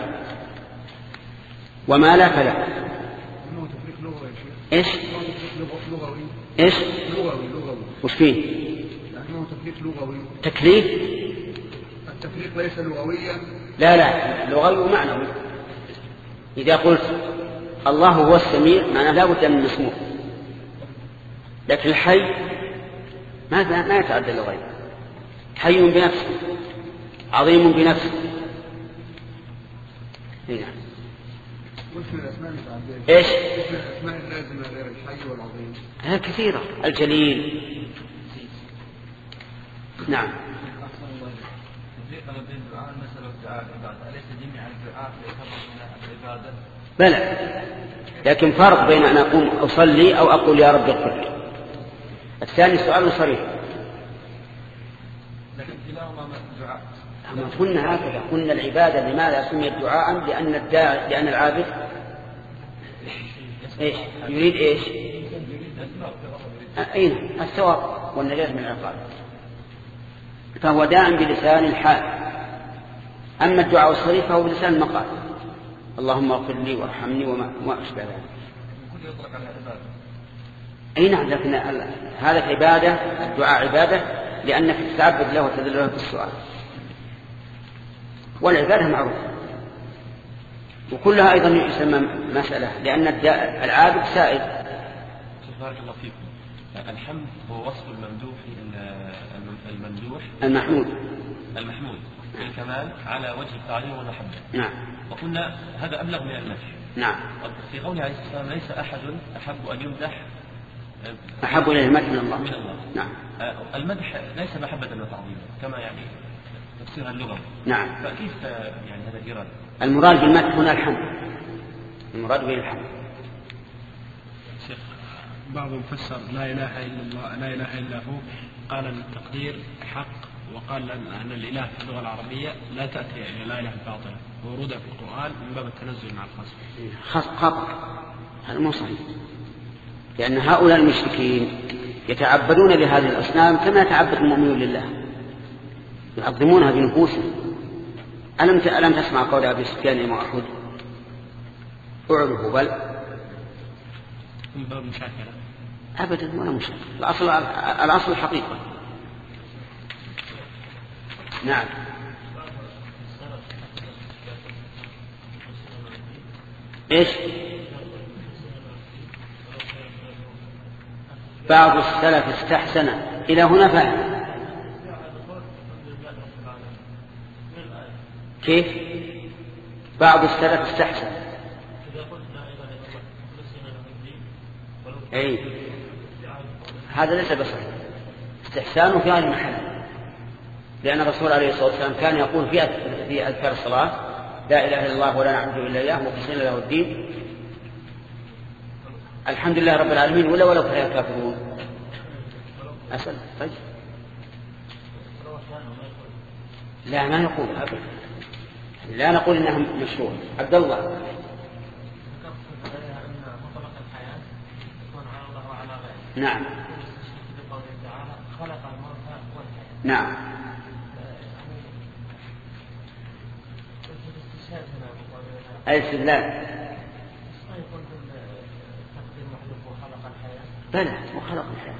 وما لا فلا. إنه تفريق لغوي يا شيخ. إيش؟ لغوي. إيش؟ لغوي لغوي. وش فيه؟ لأنه تفريق لغوي. تكليف؟ التفريق ليس لغويا. لا لا، لغوي ومعنوي. إذا قلت الله هو السميع معناه لا بد من مسموع، لكن الحي ما ما يتعدى اللغوي. حي بنفسه، عظيم بنفسه. هنا وش من الأسماء المتعددة؟ إيش؟ وش من الأسماء اللازمة غير الحي والعظيم؟ ها كثيرة. الجليل. نعم. بلى، لكن فرق بين أن أقوم أصلي أو أقول يا رب اغفر لي. الثاني سؤال صريح. لكن كلاهما دعاء. ما قلنا هكذا، قلنا العبادة لماذا سميت دعاء؟ لأن الداعي لأن العابد إيش يريد إيش؟ أين الثواب والنجاة من العقاب، فهو داع بلسان الحال. أما الدعاء الصريح فهو بلسان المقال، اللهم اغفر لي وارحمني وما أشبه ذلك. أي نعم، لكن هذا عبادة، الدعاء عبادة لأنك تتعبد له وتدل له بالسؤال، والعبادة معروفة، وكلها أيضا يسمى مسألة لأن العابد سائد. بارك الله فيكم. الحمد هو وصف الممدوح الممدوح المحمود المحمود بالكمال على وجه التعليم والمحبة. نعم. وقلنا هذا أبلغ من المدح. نعم. في قوله عليه الصلاة والسلام ليس أحد أحب أن يمدح أحب إليه المدح من الله. من الله. نعم. المدح ليس محبة وتعظيما كما يعني تفسيرها اللغة. نعم. فكيف يعني هذا الإرادة؟ المراد بالمدح هنا الحمد، المراد به الحمد. شيخ بعضهم فسر لا إله إلا الله لا إله إلا هو، قال التقدير حق، وقال أن الإله في اللغة العربية لا تأتي إلى لا إله الباطلة، ورودها في القرآن من باب التنزل مع الخاص. خطأ، هذا مو صحيح، لأن هؤلاء المشركين يتعبدون لهذه الأصنام كما يتعبد المؤمنون لله، يعظمونها بنفوسهم. ألم ألم تسمع قول أبي سفيان يوم أحد أعرف بل من باب مشاكلة؟ أبدا ولا مشاكلة، الأصل الأصل الحقيقة. نعم. إيش؟ بعض السلف استحسن إلى هنا فهم. كيف؟ بعض السلف استحسن. أي هذا ليس بصحيح، استحسانه في هذا المحل، لأن الرسول عليه الصلاة والسلام كان يقول في في أذكار الصلاة لا إله إلا الله ولا نعبد إلا إياه مخلصين له الدين الحمد لله رب العالمين ولا ولو كره الكافرون. أسأل طيب لا ما نقول أبدا، لا نقول إنها مشروع. عبد الله. نعم. نعم. أي استدلال؟ بلى وخلق الحياة،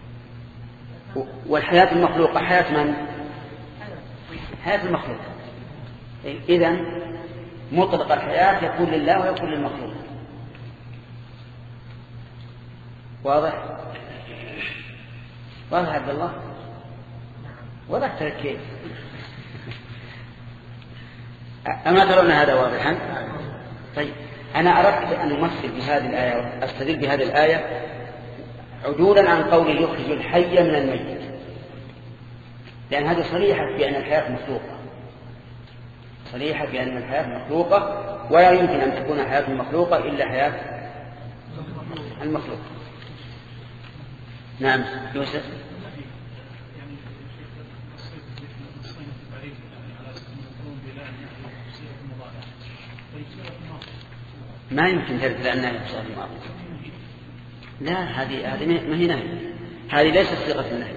والحياة المخلوقة حياة من؟ حياة المخلوق. إذن مطلق الحياة يكون لله ويكون للمخلوق. واضح؟ واضح عبد الله؟ وضحت لك كيف؟ أما ترون هذا واضحا؟ طيب أنا أردت أن أمثل بهذه الآية، أستدل بهذه الآية عدولا عن قول يخرج الحي من الميت، لأن هذه صريحة بأن الحياة مخلوقة، صريحة بأن الحياة مخلوقة، ولا يمكن أن تكون حياة مخلوقة إلا حياة المخلوق. نعم يوسف. ما يمكن ترد لأنها يفصل الماضي. لا هذه هذه ما هي نهي، هذه ليست صيغة النهي.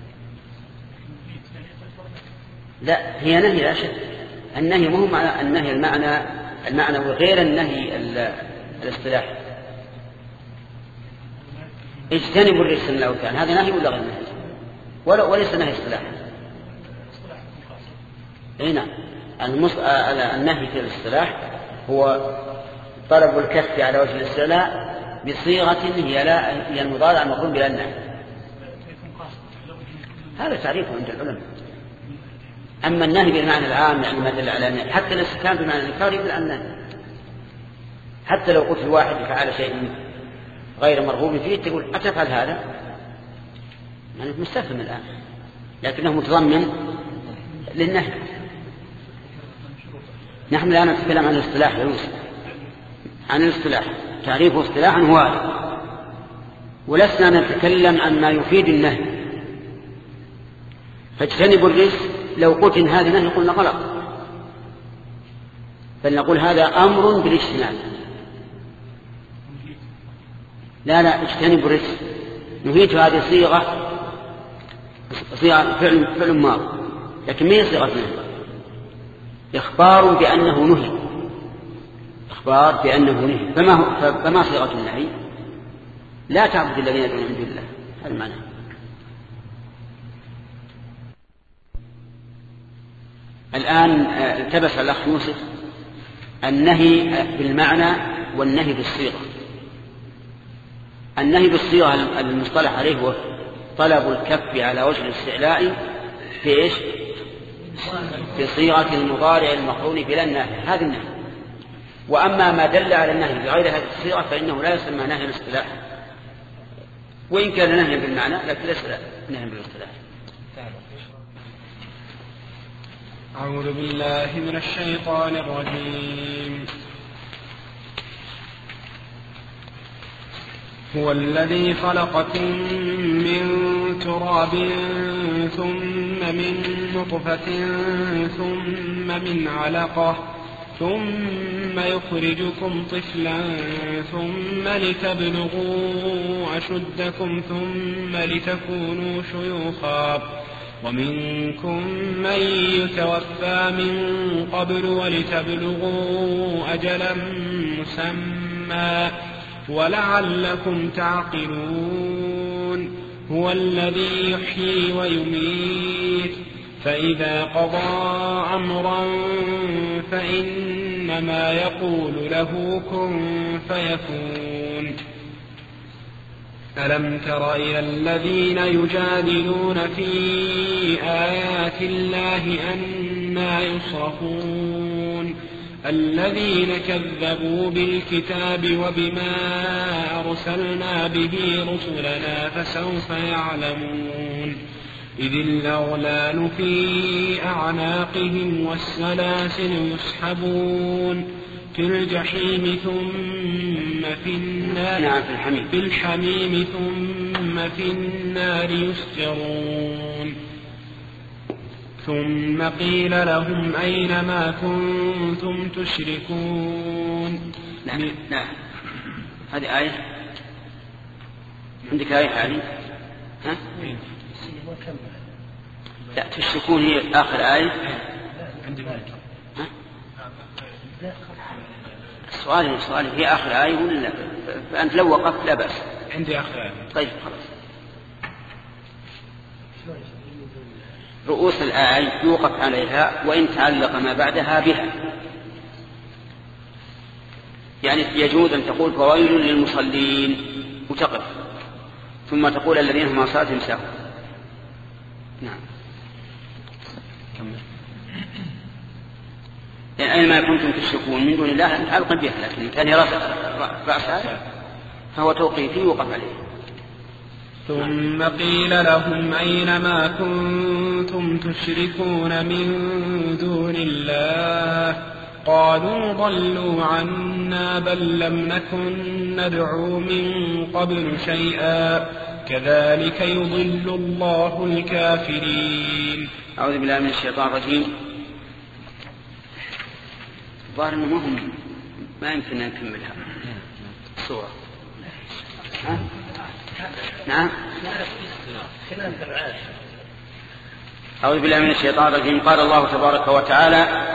لا هي نهي لا شك، النهي مو معنى النهي المعنى المعنى وغير النهي الاصطلاحي. اجتنبوا الرجس من الأوثان، هذا نهي ولا غير نهي؟ ولا وليس نهي اصطلاحي. هنا النهي في الاصطلاح هو طلب الكف على وجه الاستعلاء بصيغة هي لا هي المضارع المقرون بلا النهي. هذا تعريفه عند العلماء. أما النهي بالمعنى العام يعني ما دل على النهي، حتى الاستكان بمعنى الإنكار يدل على النهي. حتى لو قلت الواحد فعل شيء غير مرغوب فيه تقول أتفعل هذا، يعني مستفهم الآن، لكنه متضمن للنهي. نحن الآن نتكلم عن الاصطلاح يا يوسف، عن الاصطلاح، تعريف اصطلاحا هو هذا، ولسنا نتكلم عن ما يفيد النهي. فاجتنبوا الرجس، لو قلت إن هذا نهي قلنا غلط، بل نقول هذا أمر بالاجتناب. لا لا اجتنبوا الرجس، نهيت هذه صيغة صيغة فعل فعل ماضي، لكن ما هي صيغة نهي، إخبار بأنه نهي، إخبار بأنه نهي. فما هو فما صيغة النهي؟ لا تعبد الذين يدعون من دون الله، هذا المعنى. الآن التبس الأخ يوسف النهي بالمعنى والنهي بالصيغة. النهي بالصيغة المصطلح عليه هو طلب الكف على وجه الاستعلاء في إيش؟ في صيغة المضارع المقرون بلا النهي، هذا النهي. وأما ما دل على النهي بغير هذه الصيغة فإنه لا يسمى نهي بالاصطلاح، وإن كان نهي بالمعنى لكن ليس نهي بالاصطلاح. أعوذ بالله من الشيطان الرجيم. هو الذي خلقكم من تراب ثم من نطفة ثم من علقة ثم يخرجكم طفلا ثم لتبلغوا أشدكم ثم لتكونوا شيوخا ومنكم من يتوفى من قبل ولتبلغوا أجلا مسمى ولعلكم تعقلون. هو الذي يحيي ويميت فإذا قضى أمرا فإنما يقول له كن فيكون. ألم تر إلى الذين يجادلون في آيات الله أنى يصرفون الذين كذبوا بالكتاب وبما أرسلنا به رسلنا فسوف يعلمون. إذ الأغلال في أعناقهم والسلاسل يسحبون في الجحيم ثم في النار في الحميم ثم في النار يسجرون. ثم قيل لهم أين ما كنتم تشركون. نعم نعم هذه آية عندك آية حالي ها؟ لا تشركون هي آخر آية. ها؟ السؤال السؤال هي آخر آية ولا لا؟ فأنت لو وقفت لا بأس. عندي آخر آية. طيب خلاص. رؤوس الآية يوقف عليها وإن تعلق ما بعدها بها، يعني يجوز أن تقول فويل للمصلين وتقف ثم تقول الذين هم عن صلاتهم ساهون. نعم كمل. يعني أين ما كنتم تشركون من دون الله متعلق بها، لكن كان رأسها فهو توقيفي يوقف عليه. ثم قيل لهم أين ما كنتم تشركون من دون الله قالوا ضلوا عنا بل لم نكن ندعو من قبل شيئا كذلك يضل الله الكافرين. أعوذ بالله من الشيطان الرجيم. ظاهر أنه مهم ما يمكن أن نكملها الصورة. ها؟ نعم. أعوذ بالله من الشيطان الرجيم. قال الله تبارك وتعالى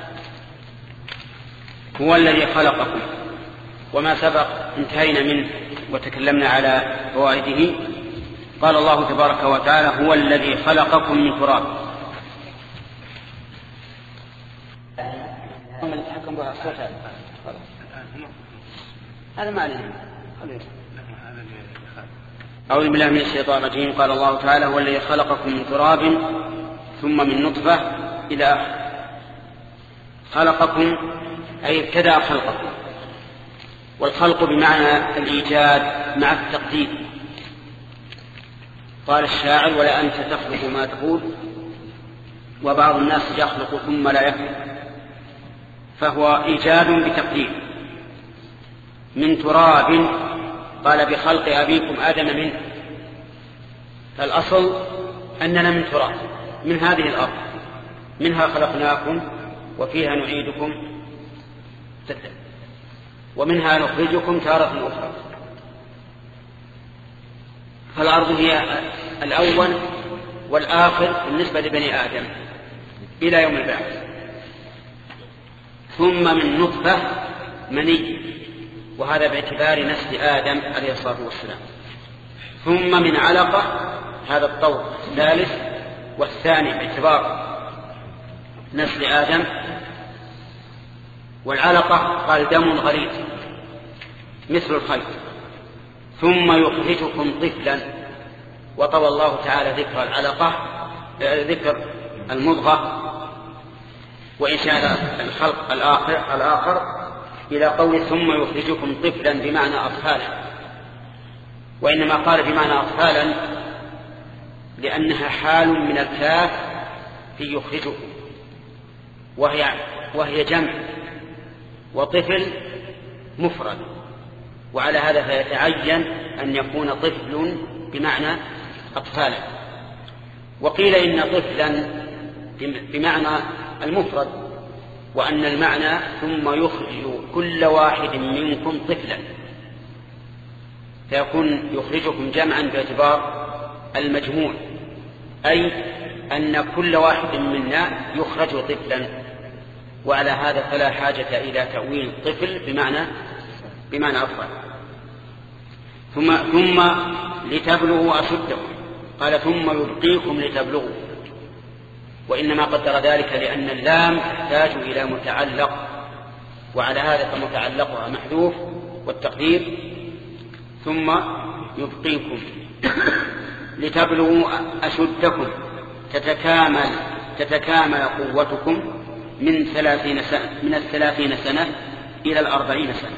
هو الذي خلقكم، وما سبق انتهينا منه وتكلمنا على فوائده. قال الله تبارك وتعالى هو الذي خلقكم من تراب. هذا ما علينا. أعوذ بالله من الشيطان الرجيم. قال الله تعالى هو الذي خلقكم من تراب ثم من نطفة إلى آخر. خلقكم أي ابتدأ خلقكم، والخلق بمعنى الإيجاد مع التقدير. قال الشاعر ولا أنت تخلق ما تقول وبعض الناس يخلق ثم لا يخلق. فهو إيجاد بتقدير. من تراب قال بخلق أبيكم آدم منه، فالأصل أننا من تراب، من هذه الأرض، منها خلقناكم وفيها نعيدكم ومنها نخرجكم تارة أخرى. فالأرض هي الأول والآخر بالنسبة لبني آدم إلى يوم البعث. ثم من نطفة مني، وهذا باعتبار نسل آدم عليه الصلاة والسلام. ثم من علقة، هذا الطور الثالث والثاني باعتبار نسل آدم. والعلقة قال دم غليظ مثل الخيط. ثم يخرجكم طفلا، وطوى الله تعالى ذكر العلقة ذكر المضغة وإنشاء الخلق الآخر, الآخر إلى قول ثم يخرجكم طفلا بمعنى أطفالا. وإنما قال بمعنى أطفالا لأنها حال من الكاف في يخرجكم، وهي, وهي جمع، وطفل مفرد، وعلى هذا فيتعين أن يكون طفل بمعنى أطفالا. وقيل إن طفلا بمعنى المفرد، وأن المعنى ثم يخرج كل واحد منكم طفلا، فيكون يخرجكم جمعا باعتبار المجموع، أي أن كل واحد منا يخرج طفلا. وعلى هذا فلا حاجة إلى تأويل طفل بمعنى بمعنى أطفال. ثم ثم لتبلغوا أشدكم، قال ثم يبقيكم لتبلغوا، وإنما قدر ذلك لأن اللام تحتاج إلى متعلق، وعلى هذا فمتعلقها محذوف، والتقدير ثم يبقيكم لتبلغوا أشدكم، تتكامل تتكامل قوتكم من ثلاثين سنة من الثلاثين سنة إلى الأربعين سنة.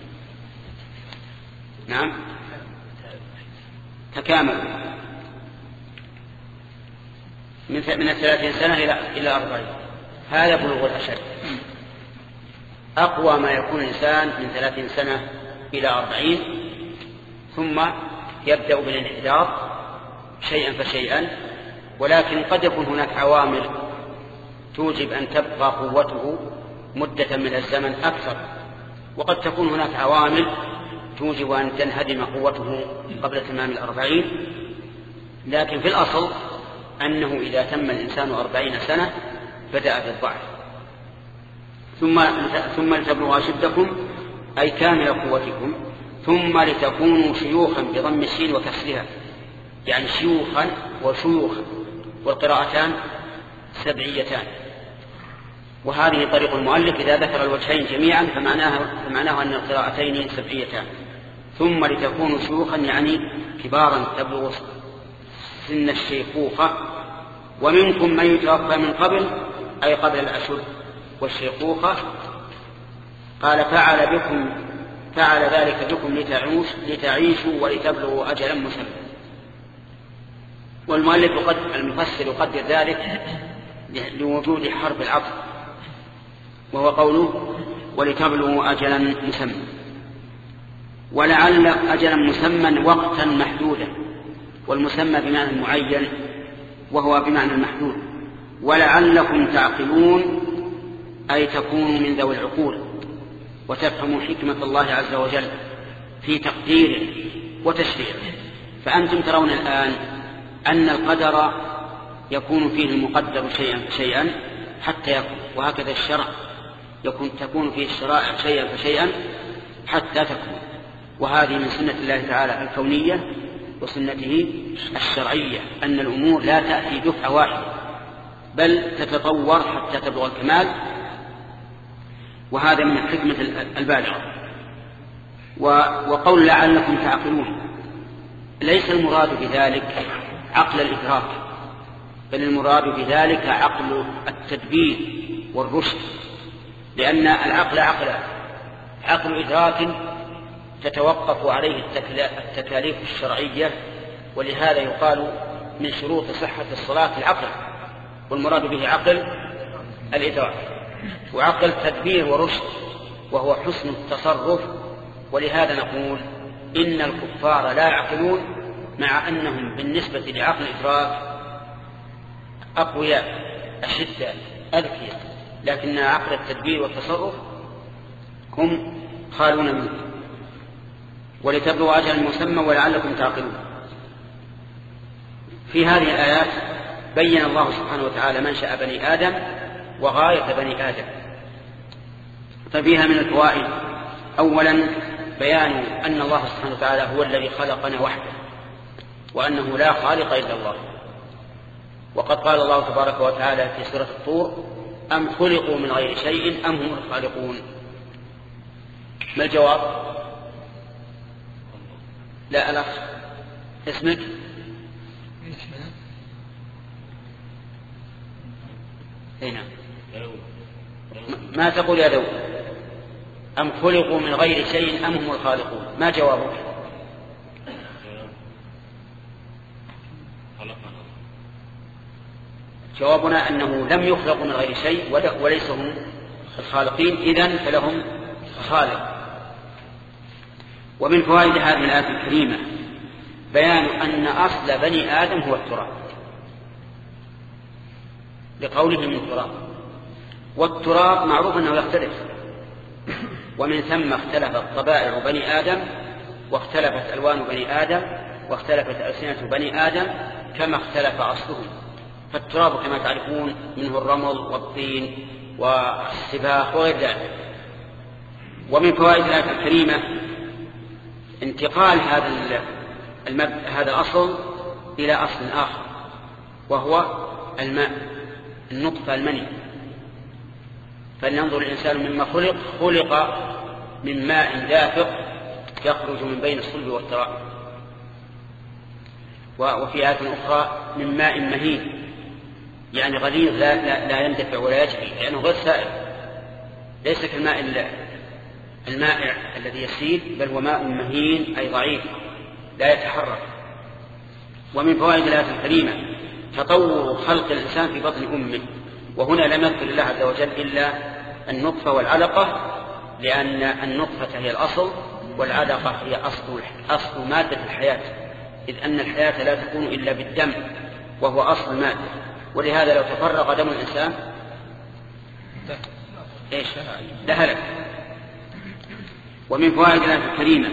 نعم، تكامل من من الثلاثين سنة إلى إلى أربعين. هذا بلوغ الأشد. أقوى ما يكون الإنسان من ثلاثين سنة إلى أربعين، ثم يبدأ بالانحدار شيئا فشيئا. ولكن قد يكون هناك عوامل توجب أن تبقى قوته مدة من الزمن أكثر، وقد تكون هناك عوامل توجب أن تنهدم قوته قبل تمام الأربعين. لكن في الأصل أنه إذا تم الإنسان أربعين سنة بدأ بالضعف. ثم ثم لتبلغوا أشدكم أي كامل قوتكم، ثم لتكونوا شيوخا بضم الشين وكسرها، يعني شيوخا وشيوخا، والقراءتان سبعيتان. وهذه طريق المؤلف إذا ذكر الوجهين جميعا فمعناه, فمعناه أن القراءتين سبعيتان. ثم لتكونوا شيوخا يعني كبارا تبلغ سن الشيخوخة، ومنكم من يتوفى من قبل أي قبل الأشد والشيخوخة. قال فعل بكم فعل ذلك بكم لتعوش لتعيشوا ولتبلغوا أجلا مسمى. والمؤلف يقدر المفسر يقدر ذلك لوجود حرف العطف، وهو قوله ولتبلغوا أجلا مسمى. ولعل أجلا مسمى وقتا محدودا، والمسمى بمعنى المعين وهو بمعنى المحدود. ولعلكم تعقلون أي تكونوا من ذوي العقول وتفهموا حكمة الله عز وجل في تقديره وتشريعه. فأنتم ترون الآن أن القدر يكون فيه المقدر شيئا فشيئا حتى يكون، وهكذا الشرع يكون تكون فيه الشرائع شيئا فشيئا حتى تكون. وهذه من سنة الله تعالى الكونية وسنته الشرعية، أن الأمور لا تأتي دفعة واحدة بل تتطور حتى تبلغ الكمال، وهذا من الحكمة البالغة. وقول لعلكم تعقلون ليس المراد بذلك عقل الإدراك، بل المراد بذلك عقل التدبير والرشد، لأن العقل عقل عقل إدراك تتوقف عليه التكاليف الشرعية، ولهذا يقال من شروط صحة الصلاة العقل، والمراد به عقل الإدراك. وعقل تدبير ورشد وهو حسن التصرف. ولهذا نقول إن الكفار لا يعقلون مع أنهم بالنسبة لعقل الإدراك أقوياء أشداء أذكياء، لكن عقل التدبير والتصرف هم خالون منه. ولتبلغوا أجل مسمى ولعلكم تعقلون. في هذه الآيات بين الله سبحانه وتعالى منشأ بني آدم وغاية بني آدم. ففيها من الفوائد أولا بيان أن الله سبحانه وتعالى هو الذي خلقنا وحده، وأنه لا خالق إلا الله. وقد قال الله تبارك وتعالى في سورة الطور: أم خلقوا من غير شيء أم هم الخالقون. ما الجواب؟ لا الأخ اسمك؟ هنا ما تقول يا دو؟ أم خلقوا من غير شيء أم هم الخالقون. ما جوابك؟ جوابنا أنه لم يخلقوا من غير شيء وليس هم الخالقين، إذن فلهم خالق. ومن فوائد هذه الآية الكريمة بيان أن أصل بني آدم هو التراب، لقوله من تراب. والتراب معروف أنه يختلف، ومن ثم اختلفت طبائع بني آدم واختلفت ألوان بني آدم واختلفت ألسنة بني آدم كما اختلف أصلهم. فالتراب كما تعرفون منه الرمل والطين والسباخ وغير ذلك. ومن فوائد الآية الكريمة انتقال هذا المب... هذا الأصل إلى أصل آخر، وهو الماء، النطفة، المني. فلننظر الإنسان مما خلق خلق من ماء دافق يخرج من بين الصلب والترائب. وفي آية أخرى من ماء مهين، يعني غليظ لا, لا, لا يندفع ولا يجري لأنه يعني غير سائل، ليس كالماء المائع الذي يسيل، بل هو ماء مهين أي ضعيف لا يتحرك. ومن فوائد الآية الكريمة تطور خلق الإنسان في بطن أمه، وهنا لم يذكر الله عز وجل إلا النطفة والعلقة، لأن النطفة هي الأصل والعلقة هي أصل, أصل مادة الحياة، إذ أن الحياة لا تكون إلا بالدم وهو أصل المادة. ولهذا لو تفرغ دم الإنسان إيش لهلك. ومن فوائد الآية الكريمة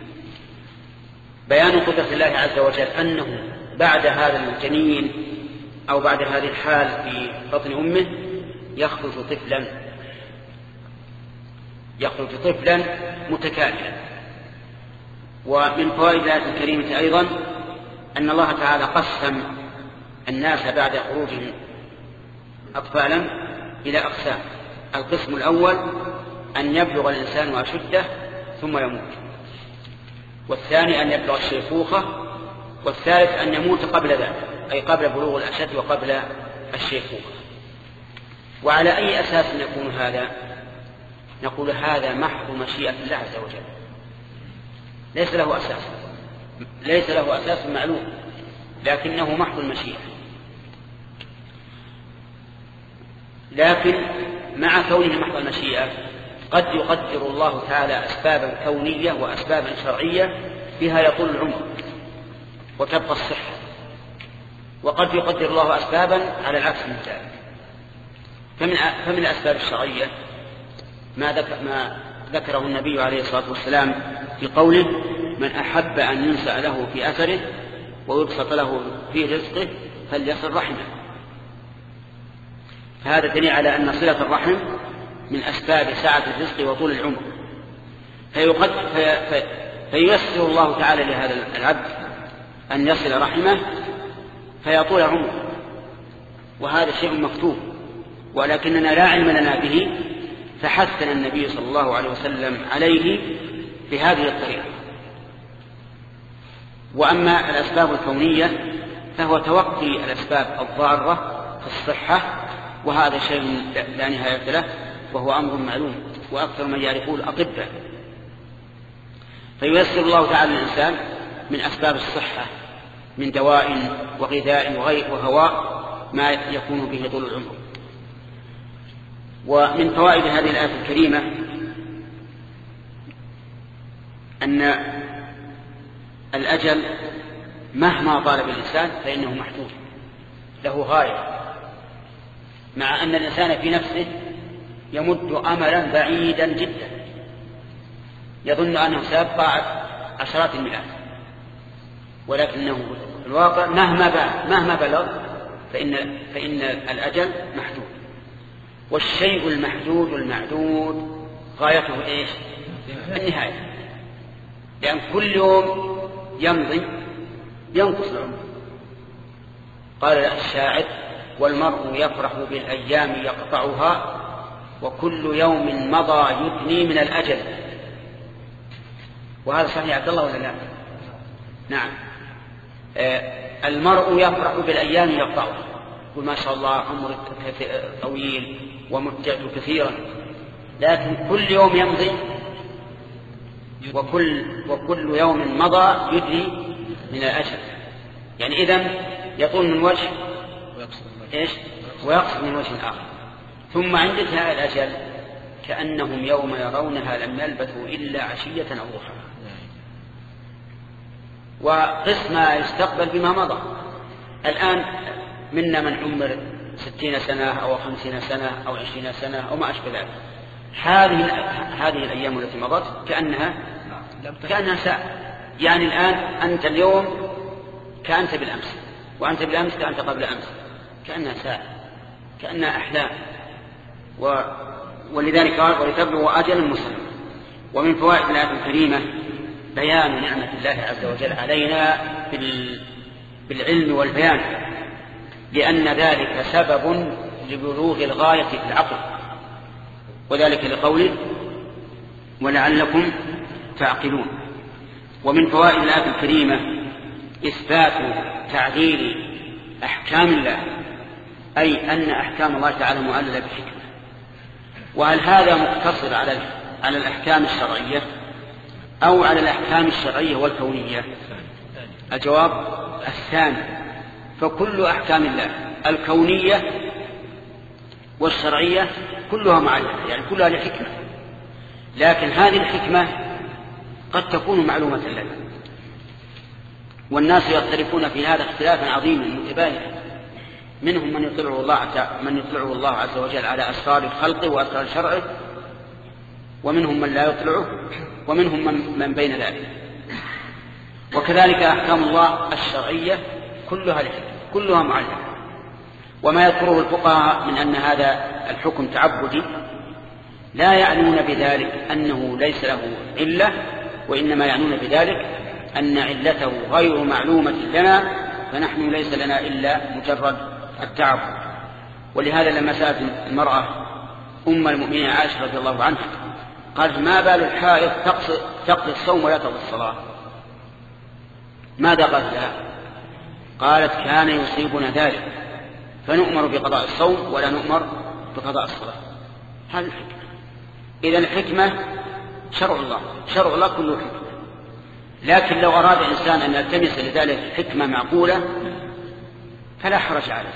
بيان قدرة الله عز وجل أنه بعد هذا الجنين أو بعد هذه الحال في بطن أمه يخرج طفلا يخرج طفلا متكاملا. ومن فوائد الآية الكريمة أيضا أن الله تعالى قسم الناس بعد خروجهم أطفالا إلى أقسام. القسم الأول أن يبلغ الإنسان أشده ثم يموت، والثاني أن يبلغ الشيخوخة، والثالث أن يموت قبل ذلك أي قبل بلوغ الأشد وقبل الشيخوخة. وعلى أي أساس يكون هذا؟ نقول هذا محض مشيئة الله عز وجل، ليس له أساس ليس له أساس معلوم، لكنه محض المشيئة. لكن مع كونه محض المشيئة قد يقدر الله تعالى أسبابا كونية وأسبابا شرعية بها يطول العمر وتبقى الصحة، وقد يقدر الله أسبابا على العكس من ذلك. فمن فمن الأسباب الشرعية ما ذكر ما ذكره النبي عليه الصلاة والسلام في قوله: من أحب أن ينسأ له في أثره ويبسط له في رزقه فليصل رحمه. فهذا دليل على أن صلة الرحم من أسباب سعة الرزق وطول العمر. فيقد في في فييسر الله تعالى لهذا العبد أن يصل رحمه فيطول عمره، وهذا شيء مكتوب ولكننا لا علم لنا به، فحثنا النبي صلى الله عليه وسلم عليه بهذه الطريقة. وأما الأسباب الكونية فهو توقي الأسباب الضارة في الصحة، وهذا شيء لا نهاية له وهو أمر معلوم وأكثر من يعرفه الأطباء. فييسر الله تعالى الإنسان من أسباب الصحة من دواء وغذاء وهواء ما يكون به طول العمر. ومن فوائد هذه الآية الكريمة أن الأجل مهما طالب الإنسان فإنه محدود له غاية، مع أن الإنسان في نفسه يمد أملا بعيدا جدا يظن أنه سيبقى عشرات المئات، ولكنه في الواقع مهما بلغ مهما بلغ فإن, فإن الأجل محدود. والشيء المحدود المعدود غايته إيش؟ النهاية، لأن كل يوم يمضي ينقص العمر. قال الشاعر: والمرء يفرح بالأيام يقطعها وكل يوم مضى يدني من الأجل. وهذا صحيح عبد الله ولا لا؟ نعم. آه المرء يفرح بالأيام يقطعها، يقول ما شاء الله عمرك طويل ومتعت كثيرا، لكن كل يوم يمضي وكل, وكل يوم مضى يدني من الأجل. يعني إذن يطول من وجه إيش؟ ويقصر من وجه آخر. ثم عند انتهاء الأجل كأنهم يوم يرونها لم يلبثوا إلا عشية أو ضحاها. وقس ما يستقبل بما مضى. الآن منا من عمر ستين سنة أو خمسين سنة أو عشرين سنة أو ما أشبه ذلك. هذه هذه الأيام التي مضت كأنها كأنها ساعة. يعني الآن أنت اليوم كأنت بالأمس، وأنت بالأمس كأنت قبل أمس، كأنها ساعة، كأنها أحلام. و... ولذلك قال: ولتبلغوا أجلا مسمى. ومن فوائد الآية الكريمة بيان نعمة الله عز وجل علينا بال... بالعلم والبيان، لأن ذلك سبب لبلوغ الغاية في العقل، وذلك لقوله: ولعلكم تعقلون. ومن فوائد الآية الكريمة إثبات تعديل أحكام الله، أي أن أحكام الله تعالى مؤللة بحكمة. وهل هذا مقتصر على على الأحكام الشرعية أو على الأحكام الشرعية والكونية؟ الجواب الثاني. فكل أحكام الله الكونية والشرعية كلها معلقة، يعني كلها لحكمة، لكن هذه الحكمة قد تكون معلومة لنا، والناس يختلفون في هذا اختلافا عظيما متباينا. منهم من يطلعه الله من يطلعه الله عز وجل على أسرار خلقه وأسرار شرعه، ومنهم من لا يطلعه، ومنهم من, من بين ذلك. وكذلك أحكام الله الشرعية كلها لحكمة، كلها معلقة. وما يذكره الفقهاء من أن هذا الحكم تعبدي لا يعنون بذلك أنه ليس له علة، وإنما يعنون بذلك أن علته غير معلومة لنا، فنحن ليس لنا إلا مجرد التعبد. ولهذا لما سألت المرأة أم المؤمنين عائشة رضي الله عنها قالت: ما بال الحائض تقضي الصوم ولا تقضي الصلاة؟ ماذا قالت لها؟ قالت: كان يصيبنا ذلك فنؤمر بقضاء الصوم ولا نؤمر بقضاء الصلاة. هذه الحكمة. إذن الحكمة شرع الله، شرع الله كله حكمة. لكن لو أراد الإنسان أن يلتمس لذلك حكمة معقولة فلا حرج عليه.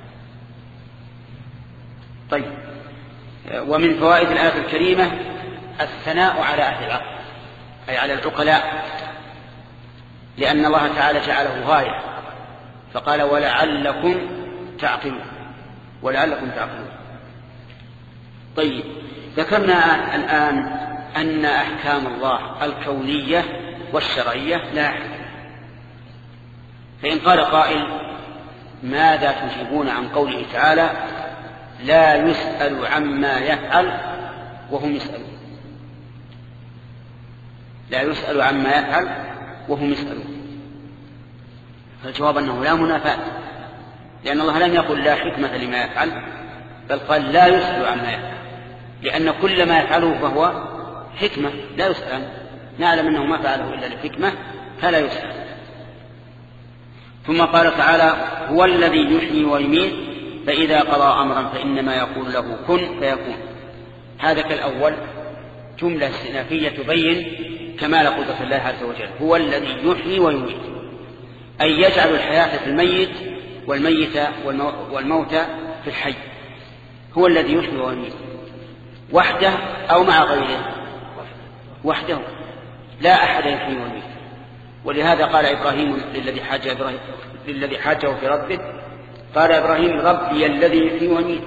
طيب. ومن فوائد الآية الكريمة الثناء على أهل العقل، أي على العقلاء، لأن الله تعالى جعله غاية، فقال: ولعلكم تعقلون، ولعلكم تعقلون. طيب، ذكرنا الآن أن أحكام الله الكونية والشرعية لا حكم. فإن قال قائل: ماذا تجيبون عن قوله تعالى: لا يسأل عما يفعل وهم يسألون؟ لا يسأل عما يفعل وهم يسألون. فالجواب أنه لا منافاة، لأن الله لم يقل لا حكمة لما يفعل، بل قال لا يسأل عما يفعل، لأن كل ما يفعله فهو حكمة لا يسأل عنه. نعلم أنه ما فعله إلا لحكمة فلا يسأل. ثم قال تعالى: هو الذي يحيي ويميت فإذا قضى أمرا فإنما يقول له كن فيكون. هذا كالأول جملة استئنافية تبين كمال قدرة الله عز وجل. هو الذي يحيي ويميت، أي يجعل الحياة في الميت والميت والموت في الحي. هو الذي يحيي ويميت. وحده أو مع غيره؟ وحده، لا أحد يحيي ويميت. ولهذا قال إبراهيم للذي حاج إبراهيم للذي حاجه في ربه، قال إبراهيم ربي الذي يحيي ويميت،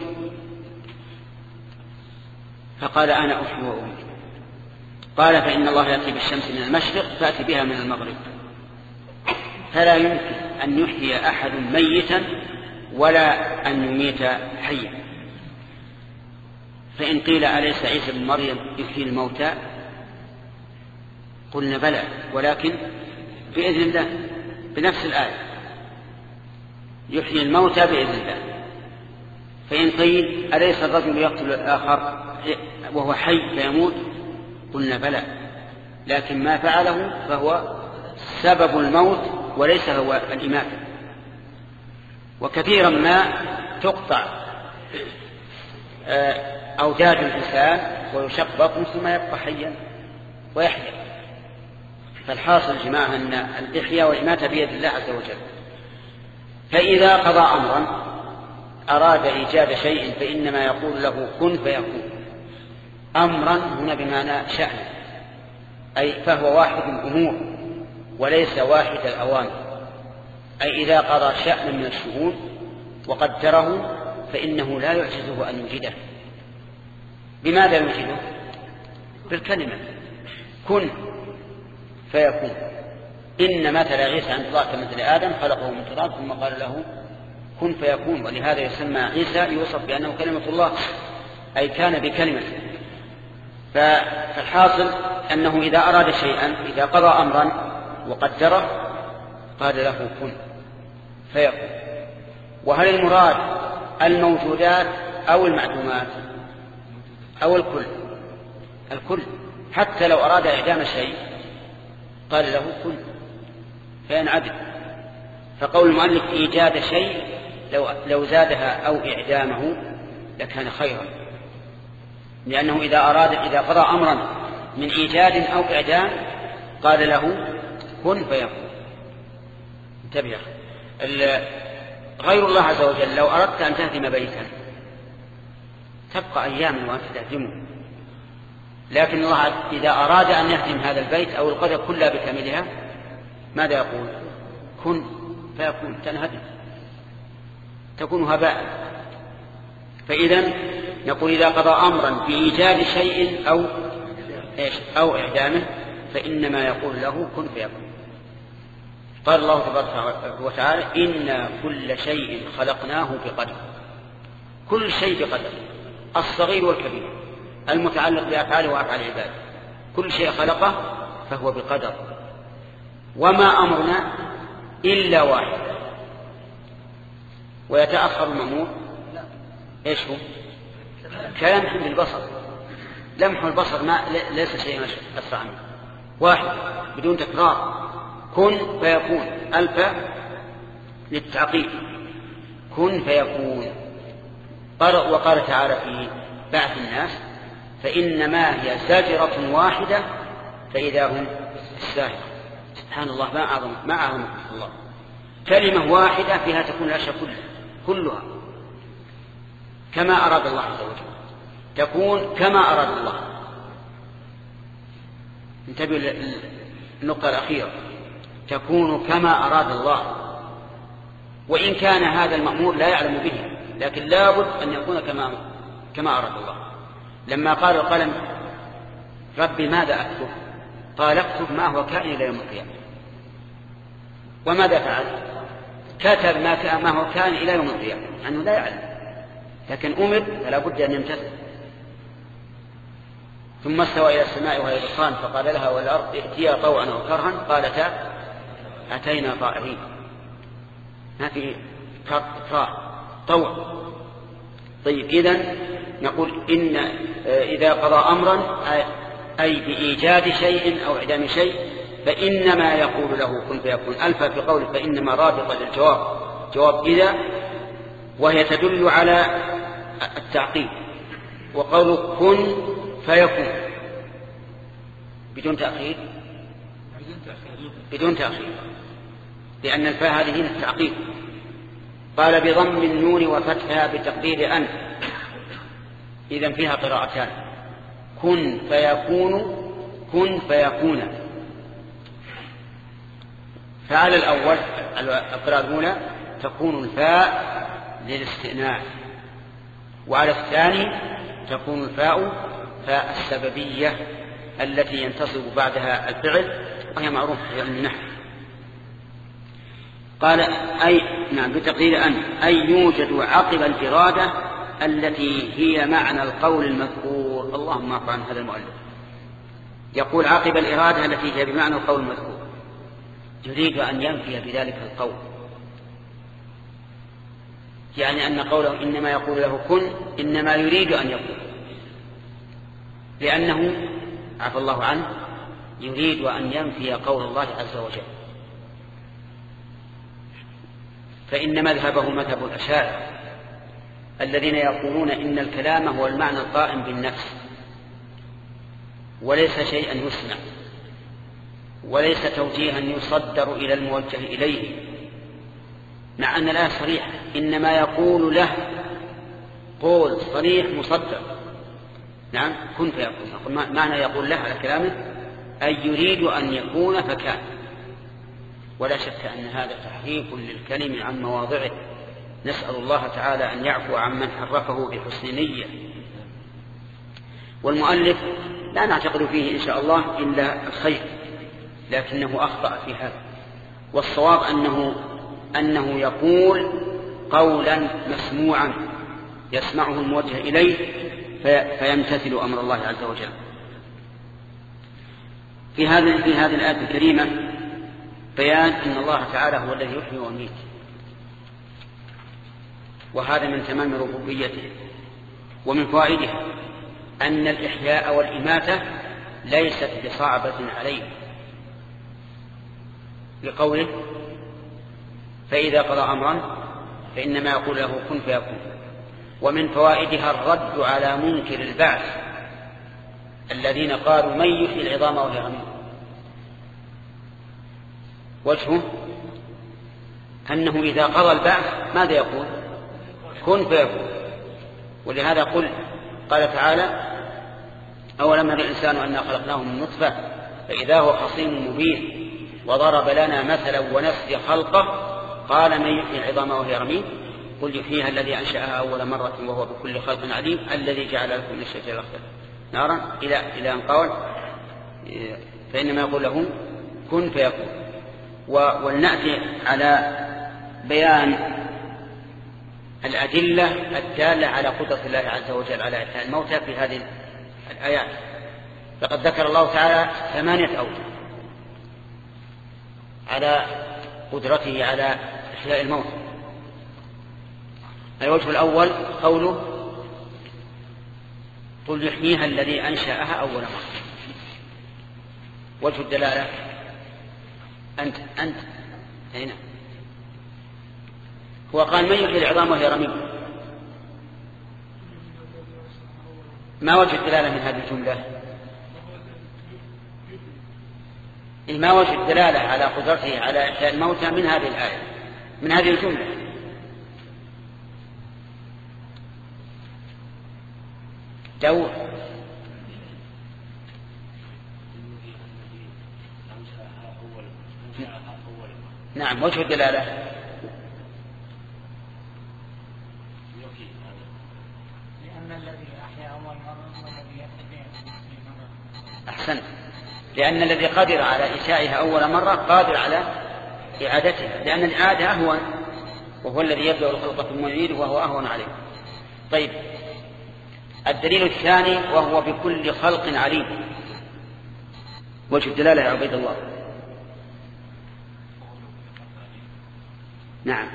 فقال أنا أحيي وأميت. قال فإن الله يأتي بالشمس من المشرق فأتي بها من المغرب. فلا يمكن أن يحيي أحد ميتا ولا أن يميت حيا. فإن قيل أليس عيسى بن مريم يحيي الموتى؟ قلنا بلى، ولكن بإذن الله، بنفس الآية يحيي الموتى بإذن الله. فإن قيل أليس الرجل يقتل الآخر وهو حي فيموت؟ قلنا بلى، لكن ما فعله فهو سبب الموت وليس هو الإماتة. وكثيرا ما تقطع أوداج الإنسان ويشق بطنه ثم يبقى حيا ويحيا. فالحاصل يا جماعة أن الإحياء والإماتة بيد الله عز وجل. فإذا قضى أمرا أراد إيجاد شيء فإنما يقول له كن فيكون. أمرا هنا بمعنى شأن، أي فهو واحد الأمور وليس واحد الأوامر. أي إذا قضى شأن من الشؤون وقدره فإنه لا يعجزه أن يوجده. بماذا يوجده؟ بالكلمة كن فيكون. إن مثل عيسى عند الله كمثل آدم خلقه من تراب ثم قال له كن فيكون. ولهذا يسمى عيسى يوصف بأنه كلمة الله، أي كان بكلمة. فالحاصل أنه إذا أراد شيئا، إذا قضى أمرا وقدره قال له كن فيكون. وهل المراد الموجودات أو المعدومات أو الكل؟ الكل. حتى لو أراد إعدام شيء قال له كن فينعدم. فقول المؤلف إيجاد شيء لو, لو زادها أو إعدامه لكان خيرا، لأنه إذا أراد إذا قضى أمرا من إيجاد أو إعدام قال له كن فيكون. انتبه، غير الله عز وجل لو أردت أن تهدم بيتا تبقى أيام وأنت تهدمه، لكن الله إذا أراد أن يهدم هذا البيت أو القرية كلها بكاملها ماذا يقول؟ كن فيكون، تنهدم، تكون هباء. فإذا نقول إذا قضى أمرا بإيجاد شيء أو إيش أو إعدامه فإنما يقول له كن فيكون. قال الله تبارك وتعالى إن كل شيء خلقناه بقدر. كل شيء بقدر، الصغير والكبير المتعلق بأفعاله وأفعال العباد، كل شيء خلقه فهو بقدر. وما أمرنا إلا واحد. ويتأخر المأمور إيش هو؟ كلمح بالبصر. لمح البصر ما ليس شيء أسرع منه، واحد بدون تكرار. كن فيكون، ألف للتعقيب، كن فيكون. وقال تعالى في بعث الناس فإنما هي زجرة واحدة فإذا هم الساهرة. سبحان الله، ما أعظم ما أعظم الله. كلمة واحدة فيها تكون الأشياء كلها كلها كما أراد الله عز وجل، تكون كما أراد الله. انتبه للنقطة الأخيرة، تكون كما أراد الله. وإن كان هذا المأمور لا يعلم به، لكن لابد أن يكون كما كما أراد الله. لما قال القلم ربي ماذا أكتب؟ قال اكتب ما هو كائن إلى يوم القيامة. وماذا فعل؟ كتب ما هو كائن إلى يوم القيامة، أنه لا يعلم، لكن أمر فلا بد أن يمتثل. ثم استوى إلى السماء وهي دخان فقال لها والأرض ائتيا طوعا أو كرها قالتا أتينا طائعين. ما في إكراه، طوع. طيب، إذن نقول إن إذا قضى أمرا أي بإيجاد شيء أو إعدام شيء فإنما يقول له كن فيكون. ألف في قوله فإنما رابطة للجواب، جواب إذا، وهي تدل على التعقيب. وقوله كن فيكون بدون تأخير، بدون تأخير، لأن الفاء هذه التعقيب. قال بضم النون وفتحها بتقدير أن. إذن فيها قراءتان، كن فيكون كن فيكون. فعلى الأول القراءة الأولى تكون الفاء للاستئناف، وعلى الثاني تكون الفاء فاء السببية التي ينتصب بعدها الفعل، وهي معروفة في علم النحو. قال أي نعم بتقدير أن أي يوجد عقب الإرادة التي هي معنى القول المذكور. اللهم اعف عن هذا المؤلف، يقول عقب الإرادة التي هي بمعنى القول المذكور، يريد أن ينفي بذلك القول، يعني أن قوله إنما يقول له كن إنما يريد أن يقول، لأنه عفى الله عنه يريد أن ينفي قول الله عز وجل. فإن مذهبه مذهب الأشاعرة الذين يقولون إن الكلام هو المعنى القائم بالنفس، وليس شيئا يسمع، وليس توجيها يصدر إلى الموجه إليه، مع أن لا صريح، إنما يقول له قول صريح مصدر. نعم كن فيكون، معنى يقول له على كلامه أي يريد أن يكون فكان. ولا شك أن هذا تحريف للكلم عن مواضعه، نسأل الله تعالى أن يعفو عمن حرفه بحسن نية. والمؤلف لا نعتقد فيه إن شاء الله إلا الخير، لكنه أخطأ في هذا، والصواب أنه أنه يقول قولا مسموعا يسمعه الموجه إليه فيمتثل أمر الله عز وجل. في هذه في هذه الآية الكريمة بيان أن الله تعالى هو الذي يحيي ويميت، وهذا من تمام ربوبيته. ومن فوائدها أن الإحياء والإماتة ليست بصعبة عليه، لقوله فإذا قضى أمرا فإنما يقول له كن فيكون. ومن فوائدها الرد على منكر البعث الذين قالوا من يحيي العظام وهي رميم. وجهه أنه إذا قضى البعث ماذا يقول؟ كن فيكون. ولهذا قل قال تعالى أولم ير الإنسان أنا خلقناه من نطفة فإذا هو خصيم مبين وضرب لنا مثلا ونسي خلقه قال من يحيي العظام وهي رميم قل يحييها الذي أنشأها أول مرة وهو بكل خلق عليم الذي جعل لكم من الشجر الأخضر نارا إلى إلى أن قال فإنما يقول له كن فيكون. ولنأتي على بيان الأدلة الدالة على قدرة الله عز وجل على إحياء الموتى في هذه الآيات. فقد ذكر الله تعالى ثمانية أوجه على قدرته على إحياء الموتى. الوجه الأول قوله قل يحييها الذي أنشأها أول مرة. وجه الدلالة أنت أنت هنا هو قال من يحيي العظام وهي رميم. ما وجه الدلالة من هذه الجملة؟ ما وجه الدلالة على قدرته على إحياء الموتى من هذه الآية من هذه الجملة؟ دور نعم. وجه الدلالة لأن الذي أحيا أول مرة الذي أحسنت، لأن الذي قادر على إنشائها أول مرة قادر على إعادتها، لأن الإعادة أهون، وهو الذي يبدأ الخلق ثم يعيد وهو أهون عليه. طيب الدليل الثاني وهو بكل خلق عليم. وجه الدلالة يا عبيد الله. نعم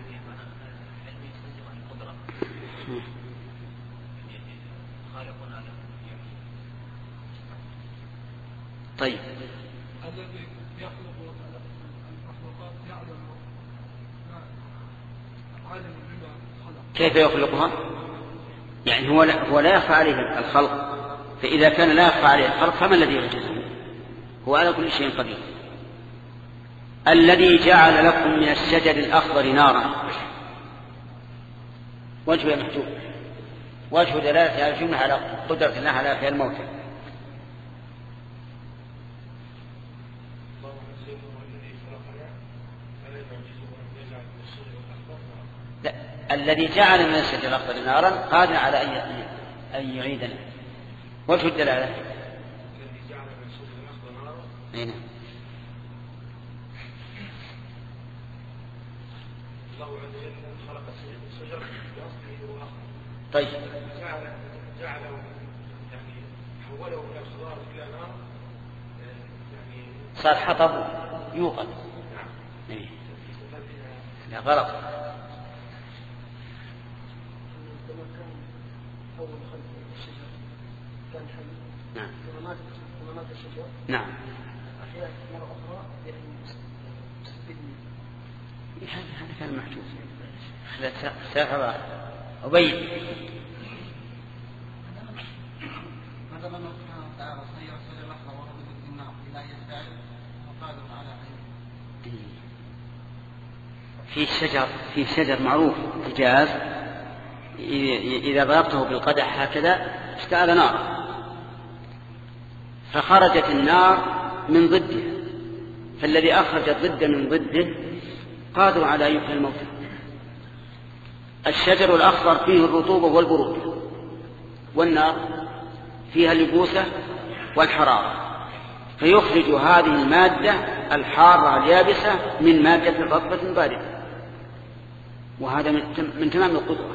طيب الذي يخلق المخلوقات يعلم عالم بما خلق. كيف يخلقها؟ يعني هو لا, هو لا يخفى عليه الخلق، فإذا كان لا يخفى عليه الخلق فما الذي يعجزه؟ هو على كل شيء قدير. الذي جعل لكم من الشجر الأخضر نارا. وجه محجوب وجه دلالة هذه الجملة على قدرة الله على إحياء الموتى. لا، الذي جعل من الشجر الأخضر نارا قادر على أن يعيدنا. وجه الدلالة الذي جعل من الشجر الأخضر نارا. أين؟ الله عز وجل خلق الشجر بأصله وآخره. طيب. جعل جعله يعني حوله إلى خضار إلى نار يعني صار حطب يوقد. نعم. إيه. لا غلط. لما كان أول خلق الشجر كان حي. نعم. ثم مات ثم مات الشجر. نعم. أحياء مرة أخرى بأن تستبدل. هذا كان محجوز. سافر أبين. ما دام الله سبحانه وتعالى صير الشجر الأخضر وهو ضد النار إلى أن يستعد وقادر على أن في شجر في شجر معروف حجاز إذا ضربته بالقدح هكذا اشتعل نار، فخرجت النار من ضده، فالذي أخرج الضد من ضده قادر على أن يحيي الموتى. الشجر الأخضر فيه الرطوبة والبرود، والنار فيها اليبوسة والحرارة، فيخرج هذه المادة الحارة اليابسة من مادة رطبة باردة، وهذا من تمام القدرة.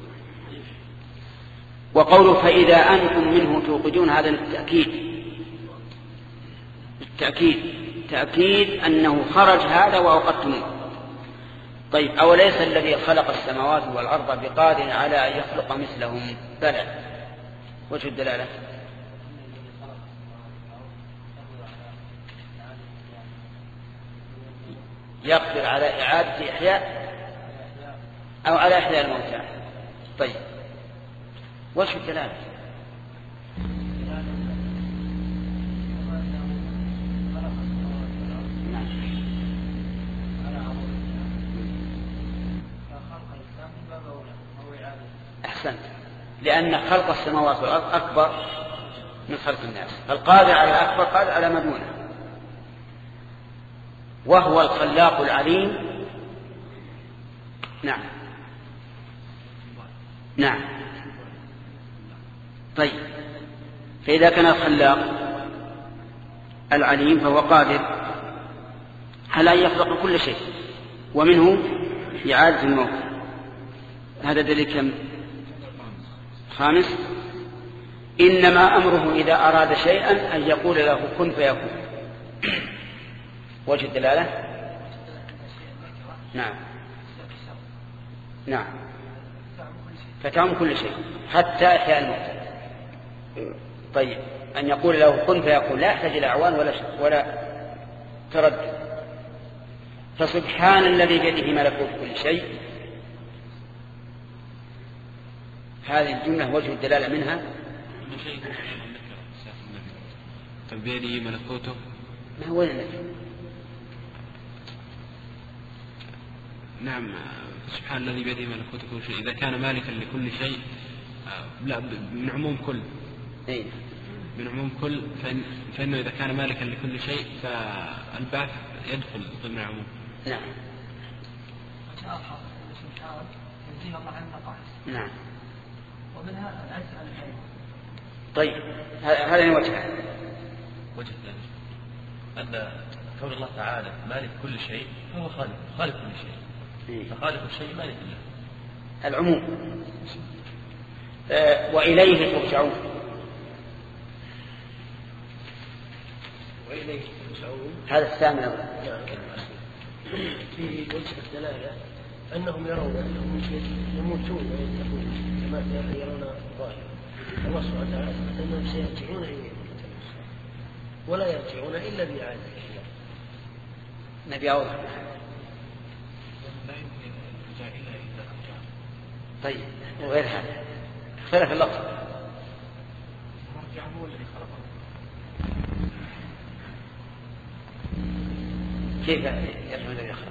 وقوله فإذا أنتم منه توقدون هذا للتأكيد، التأكيد تأكيد أنه خرج هذا وأوقدتموه. طيب أوليس الذي خلق السماوات والأرض بقادر على أن يخلق مثلهم؟ بلى. وجه الدلالة يقدر على إعادة إحياء أو على إحياء الموتى. طيب وجه الدلالة أحسنت، لأن خلق السماوات والأرض أكبر من خلق الناس، فالقادر على الأكبر قادر على ما دونه، وهو الخلاق العليم. نعم نعم. طيب فإذا كان الخلاق العليم فهو قادر على أن يخلق كل شيء، ومنه إعادة الموت. هذا دليل كم؟ خامس. إنما أمره إذا أراد شيئا أن يقول له كن فيكون. وجه الدلالة نعم نعم فتعم كل شيء حتى إحياء الموتى. طيب أن يقول له كن فيكون لا يحتاج إلى أعوان ولا ولا تردد. فسبحان الذي بيده ملكوت كل شيء، هذه الجملة وجه الدلالة منها بيده ملكوته. ما هو النفي؟ نعم سبحان الذي بيده ملكوت كل شيء. إذا كان مالكا لكل شيء لا من عموم كل أي. من عموم كل فإن فإنه إذا كان مالكا لكل شيء فالبعث يدخل ضمن العموم. نعم نعم. ومنها العجز عن الحياة. طيب هذا وجه وجه ثاني أن كون الله تعالى مالك كل شيء فهو خالق خالق كل شيء. فخالق الشيء مالك الله العموم. آه وإليه ترجعون. وإليه ترجعون هذا الثامن. في وجه الدلالة أنهم يرون أنهم يموتون وينتهون كما يرون الظاهر. الله سبحانه وتعالى أنهم سيرجعون إليه ولا يرجعون إلا بإعادة الإحياء. نبي أوضح. طيب وغير هذا اختلف اللفظ. كيف يرجع الذي خلقه؟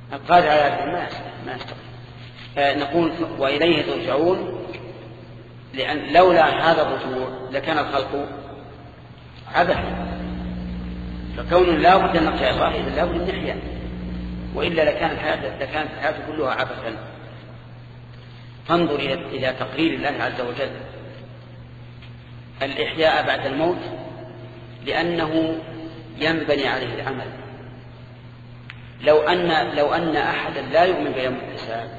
القادر على ذلك ما ما يستقيم. نقول وإليه ترجعون، لأن لولا هذا الرجوع لكان الخلق عبثا، فكون لا بد أن نرجع الله إذا لا بد أن نحيا، وإلا لكانت الحياة لكانت الحياة كلها عبثا. فانظر إلى تقرير الله عز وجل الإحياء بعد الموت، لأنه ينبني عليه العمل. لو أن لو أن أحدا لا يؤمن بيوم الحساب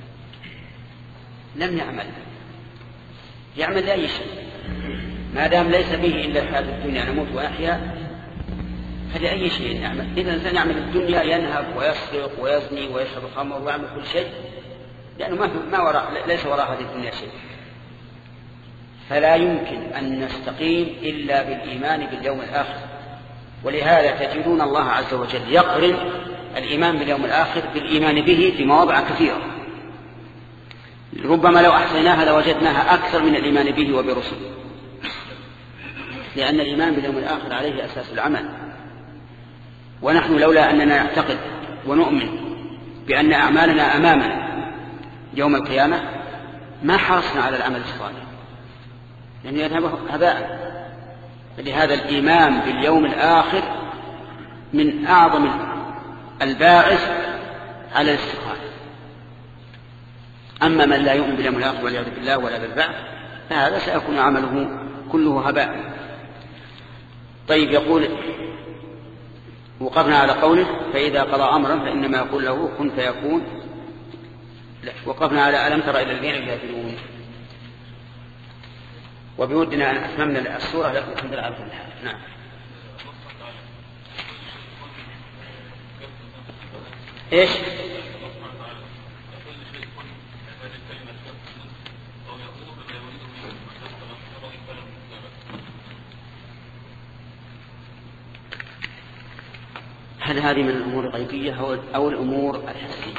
لم يعمل يعمل أي شيء، ما دام ليس به إلا الحياة الدنيا نموت ونحيا، فلأي شيء يعمل. إذا الإنسان يعمل الدنيا ينهب ويسرق ويزني ويشرب الخمر ويعمل كل شيء، لأنه ما ما وراء ليس وراء هذه الدنيا شيء. فلا يمكن أن نستقيم إلا بالإيمان باليوم الآخر. ولهذا تجدون الله عز وجل يقرن الإيمان باليوم الآخر بالإيمان به في مواضع كثيرة، ربما لو أحصيناها لوجدناها أكثر من الإيمان به وبرسله، لأن الإيمان باليوم الآخر عليه أساس العمل. ونحن لولا أننا نعتقد ونؤمن بأن أعمالنا أمامنا يوم القيامة ما حرصنا على العمل الصالح، لأنه يذهب هباء. فلهذا الإيمان باليوم الآخر من أعظم الباعث على الاستقامة. أما من لا يؤمن باليوم الآخر والعياذ بالله ولا بالبعث فهذا سيكون عمله كله هباء. طيب، يقول وقفنا على قوله فإذا قضى أمرا فإنما يقول له كن فيكون. وقفنا على ألم تر إلى الذين يجادلون، وبودنا أن أتممنا السورة لكم الحمد لله على كل حال. نعم. إيش؟ هل هذه من الأمور الغيبية أو الأمور الحسية؟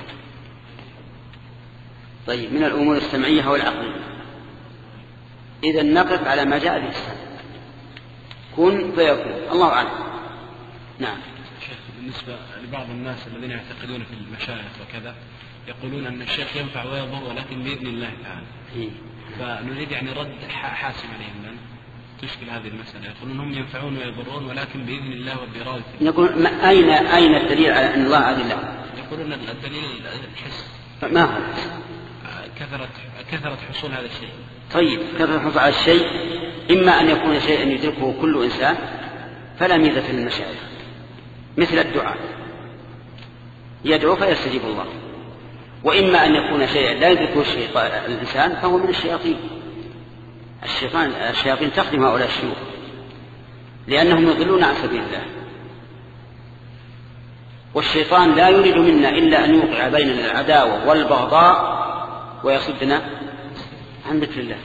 طيب، من الأمور السمعية أو العقلية؟ إذا نقف على ما جاء به السمع، كن فيكون، الله أعلم. نعم. شيخ، بالنسبة لبعض الناس الذين يعتقدون في المشايخ وكذا يقولون أن الشيخ ينفع ويضر ولكن بإذن الله تعالى. إيه؟ فنريد يعني رد حاسم عليهم من تشكل هذه المسألة. يقولون هم ينفعون ويضرون ولكن بإذن الله وبإرادة. نقول أين أين الدليل على أن الله أذن له؟ يقولون الدليل الحس. ما هو؟ كثرة كثرة حصول هذا الشيء. طيب، كثرة حصول هذا الشيء إما أن يكون شيئا يدركه كل إنسان فلا ميزة في المشايخ، مثل الدعاء يدعو فيستجيب الله، وإما أن يكون شيئا لا يدركه الإنسان فهو من الشياطين. الشيطان الشياطين تخدم هؤلاء الشيوخ لأنهم يضلون عن سبيل الله، والشيطان لا يريد منا إلا أن يوقع بيننا العداوة والبغضاء ويصدنا عن ذكر الله.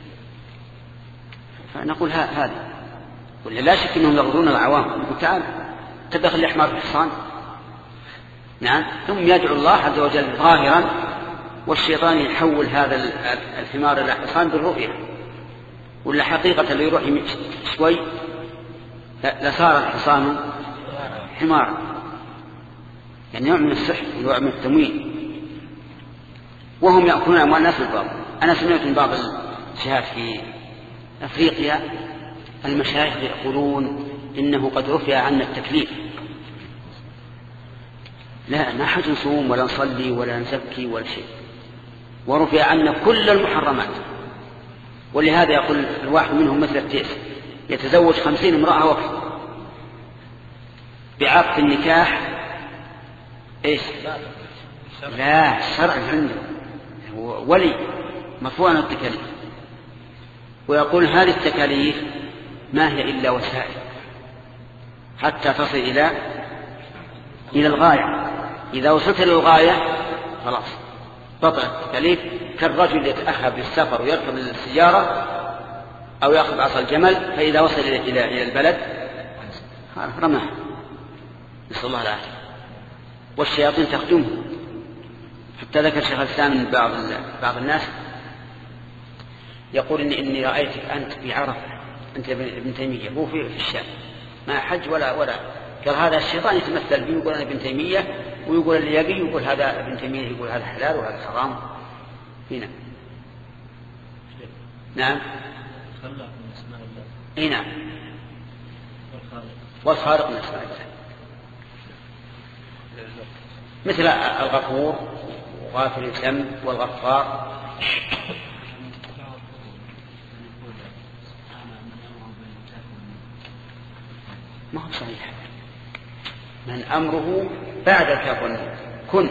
فنقول هذه، ولا شك أنهم يغضون العوام. تعال تدخل الأحمر في الحصان، نعم، ثم يدعو الله عز وجل ظاهرا، والشيطان يحول هذا الحمار إلى حصان بالرؤية، ولا حقيقة اللي يروح شوي لصار الحصان حمار. يعني نوع من السحر ونوع من التمويل، وهم يأكلون أموال الناس بالباطل. أنا سمعت من بعض الجهات في أفريقيا المشايخ يقولون إنه قد رفع عنا التكليف، لا ما حد نصوم ولا نصلي ولا نزكي ولا شيء، ورفع عنا كل المحرمات. ولهذا يقول الواحد منهم مثل التيس يتزوج خمسين امرأة وقت بعقد النكاح. إيش؟ لا، الشرع عنده ولي مرفوع عن التكاليف، ويقول هذه التكاليف ما هي إلا وسائل حتى تصل إلى إلى الغاية. إذا وصلت إلى الغاية خلاص بطلت التكاليف، كالرجل يتأهب للسفر ويركب السيارة أو يأخذ عصا الجمل، فإذا وصل إلى إلى البلد رماه، نسأل الله العافية. والشياطين تخدمه. حتى ذكر شيخ الإسلام من بعض بعض الناس يقول إني, إني رأيتك أنت في عرفة، أنت ابن تيمية، هو في الشام ما حج ولا ولا قال هذا الشيطان يتمثل به، يقول أنا ابن تيمية ويقول اللي يبي، يقول هذا ابن تيمية يقول هذا حلال وهذا حرام. هنا نعم اي نعم والخالق من اسماء الله، مثل الغفور وغافر الذنب والغفار. ما هو صحيح، من أمره بعد الكاف والنون كن،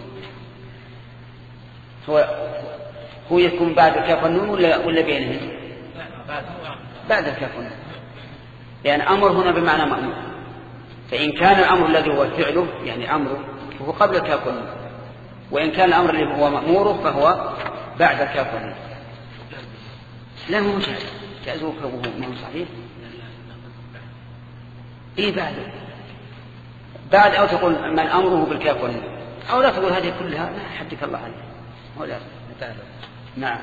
هو هو يكون بعد الكاف والنون ولا ولا بينهم؟ بعد الكاف والنون، لأن أمر هنا بمعنى مأمور، فإن كان الأمر الذي هو فعله يعني أمره فهو قبل الكاف والنون، وإن كان الأمر الذي هو مأموره فهو بعد الكاف والنون. لا هو جائز، جائز وهو ما هو صحيح. إيه بعد بعد أو تقول من أمره بالكاف والنون، أو لا تقول هذه كلها لا حدك الله عليه ولا نتعلم. نعم.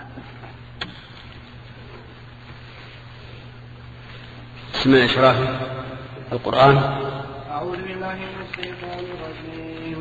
بسم الله إشراف القرآن. أعوذ بالله من الشيطان الرجيم.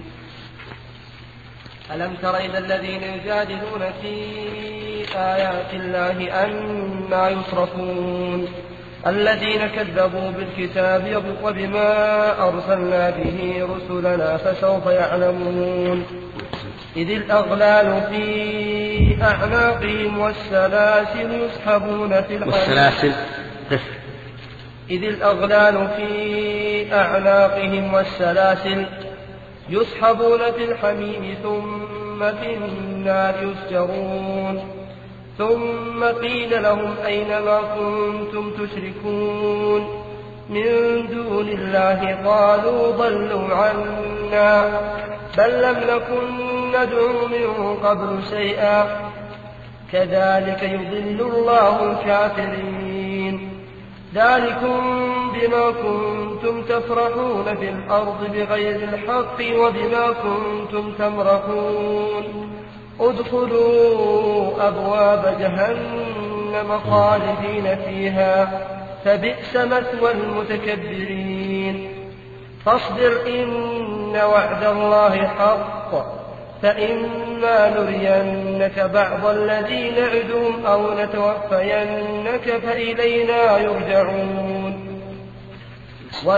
ألم تر إلى الذين يجادلون في آيات الله أنى يصرفون الذين كذبوا بالكتاب وبما أرسلنا به رسلنا فسوف يعلمون إذ الأغلال في أعناقهم والسلاسل يسحبون في والسلاسل إذ الأغلال في أعناقهم والسلاسل يسحبون في الحميم ثم في النار يسجرون ثم قيل لهم أين ما كنتم تشركون من دون الله قالوا ضلوا عنا بل لم نكن ندعو من قبل شيئا كذلك يضل الله الكافرين ذلكم بما كنتم تفرحون في الأرض بغير الحق وبما كنتم تمرحون ادخلوا أبواب جهنم خالدين فيها فبئس مثوى المتكبرين فاصبر إن وعد الله حق فإما نرينك بعض الذي نعدهم أو نتوفينك فإلينا يرجعون و...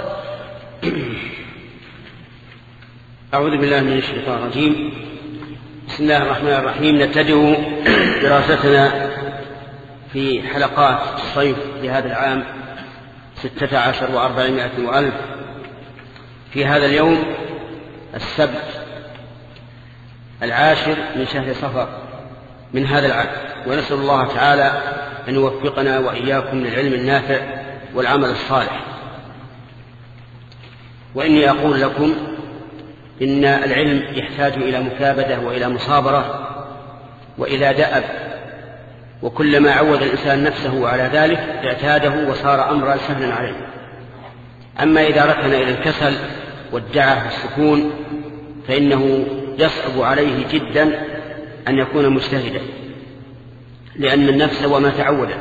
أعوذ بالله من الشيطان الرجيم. بسم الله الرحمن الرحيم. نبتدئ دراستنا في حلقات الصيف لهذا العام ستة عشر وأربعمائة وألف في هذا اليوم السبت العاشر من شهر صفر من هذا العام، ونسأل الله تعالى أن يوفقنا وإياكم للعلم النافع والعمل الصالح. وإني أقول لكم إن العلم يحتاج إلى مكابدة وإلى مصابرة وإلى دأب، وكلما عود الإنسان نفسه على ذلك اعتاده وصار أمرا سهلا عليه. أما إذا ركن إلى الكسل والدعة والسكون فإنه يصعب عليه جدا أن يكون مجتهدا، لأن النفس وما تعودت.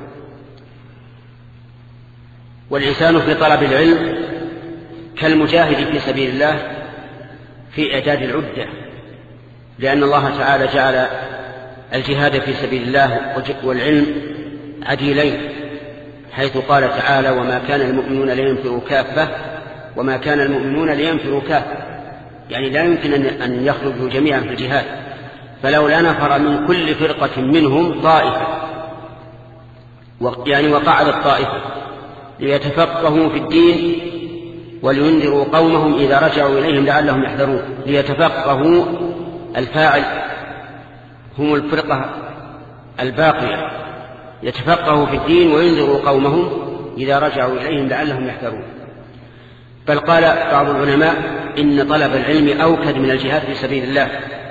والإنسان في طلب العلم كالمجاهد في سبيل الله في إعداد العدة، لأن الله تعالى جعل الجهاد في سبيل الله والعلم عديلين، حيث قال تعالى وما كان المؤمنون لينفروا كافة وما كان المؤمنون لينفروا كافة، يعني لا يمكن أن يخرجوا جميعا في الجهاد، فلولا نفر من كل فرقة منهم طائفة، يعني وقعدت طائفة ليتفقهوا في الدين ولينذروا قومهم إذا رجعوا إليهم لعلهم يحذرون. ليتفقهوا الفاعل هم الفرقة الباقية، يتفقهوا في الدين وينذروا قومهم إذا رجعوا إليهم لعلهم يحذرون. بل قال بعض العلماء إن طلب العلم أوكد من الجهاد في سبيل الله،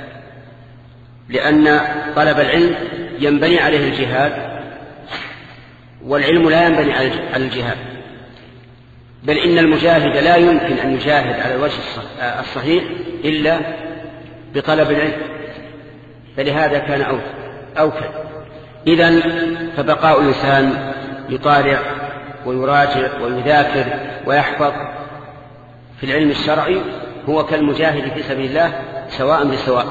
لأن طلب العلم ينبني عليه الجهاد والعلم لا ينبني على الجهاد، بل إن المجاهد لا يمكن أن يجاهد على الوجه الصحيح إلا بطلب العلم، فلهذا كان أوكد. إذن فبقاء الإنسان يطالع ويراجع ويذاكر ويحفظ في العلم الشرعي هو كالمجاهد في سبيل الله سواء بسواء.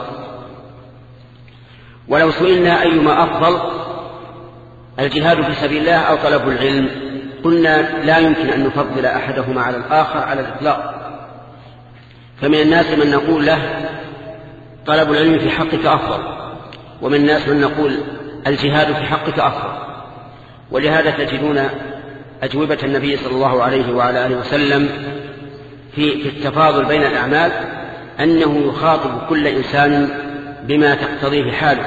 ولو سئلنا أيما أفضل الجهاد في سبيل الله أو طلب العلم قلنا لا يمكن أن نفضل أحدهما على الآخر على الإطلاق. فمن الناس من نقول له طلب العلم في حقك أفضل، ومن الناس من نقول الجهاد في حقك أفضل. ولهذا تجدون أجوبة النبي صلى الله عليه وعلى آله وسلم في, في التفاضل بين الأعمال أنه يخاطب كل إنسان بما تقتضيه حاله.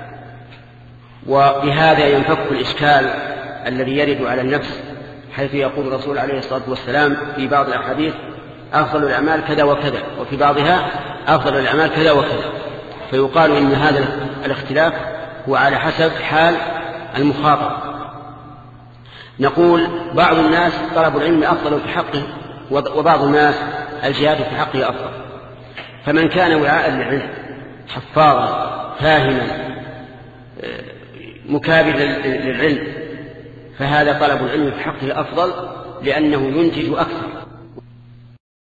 وبهذا ينفك الإشكال الذي يرد على النفس، حيث يقول الرسول عليه الصلاة والسلام في بعض الأحاديث أفضل الأعمال كذا وكذا، وفي بعضها أفضل الأعمال كذا وكذا، فيقال إن هذا الاختلاف هو على حسب حال المخاطب. نقول بعض الناس طلب العلم أفضل في حقه، وبعض الناس الجهاد في حقه أفضل. فمن كان وعاء للعلم حفاظا فاهما مكابدا للعلم فهذا طلب العلم في حقه أفضل، لأنه ينتج أكثر.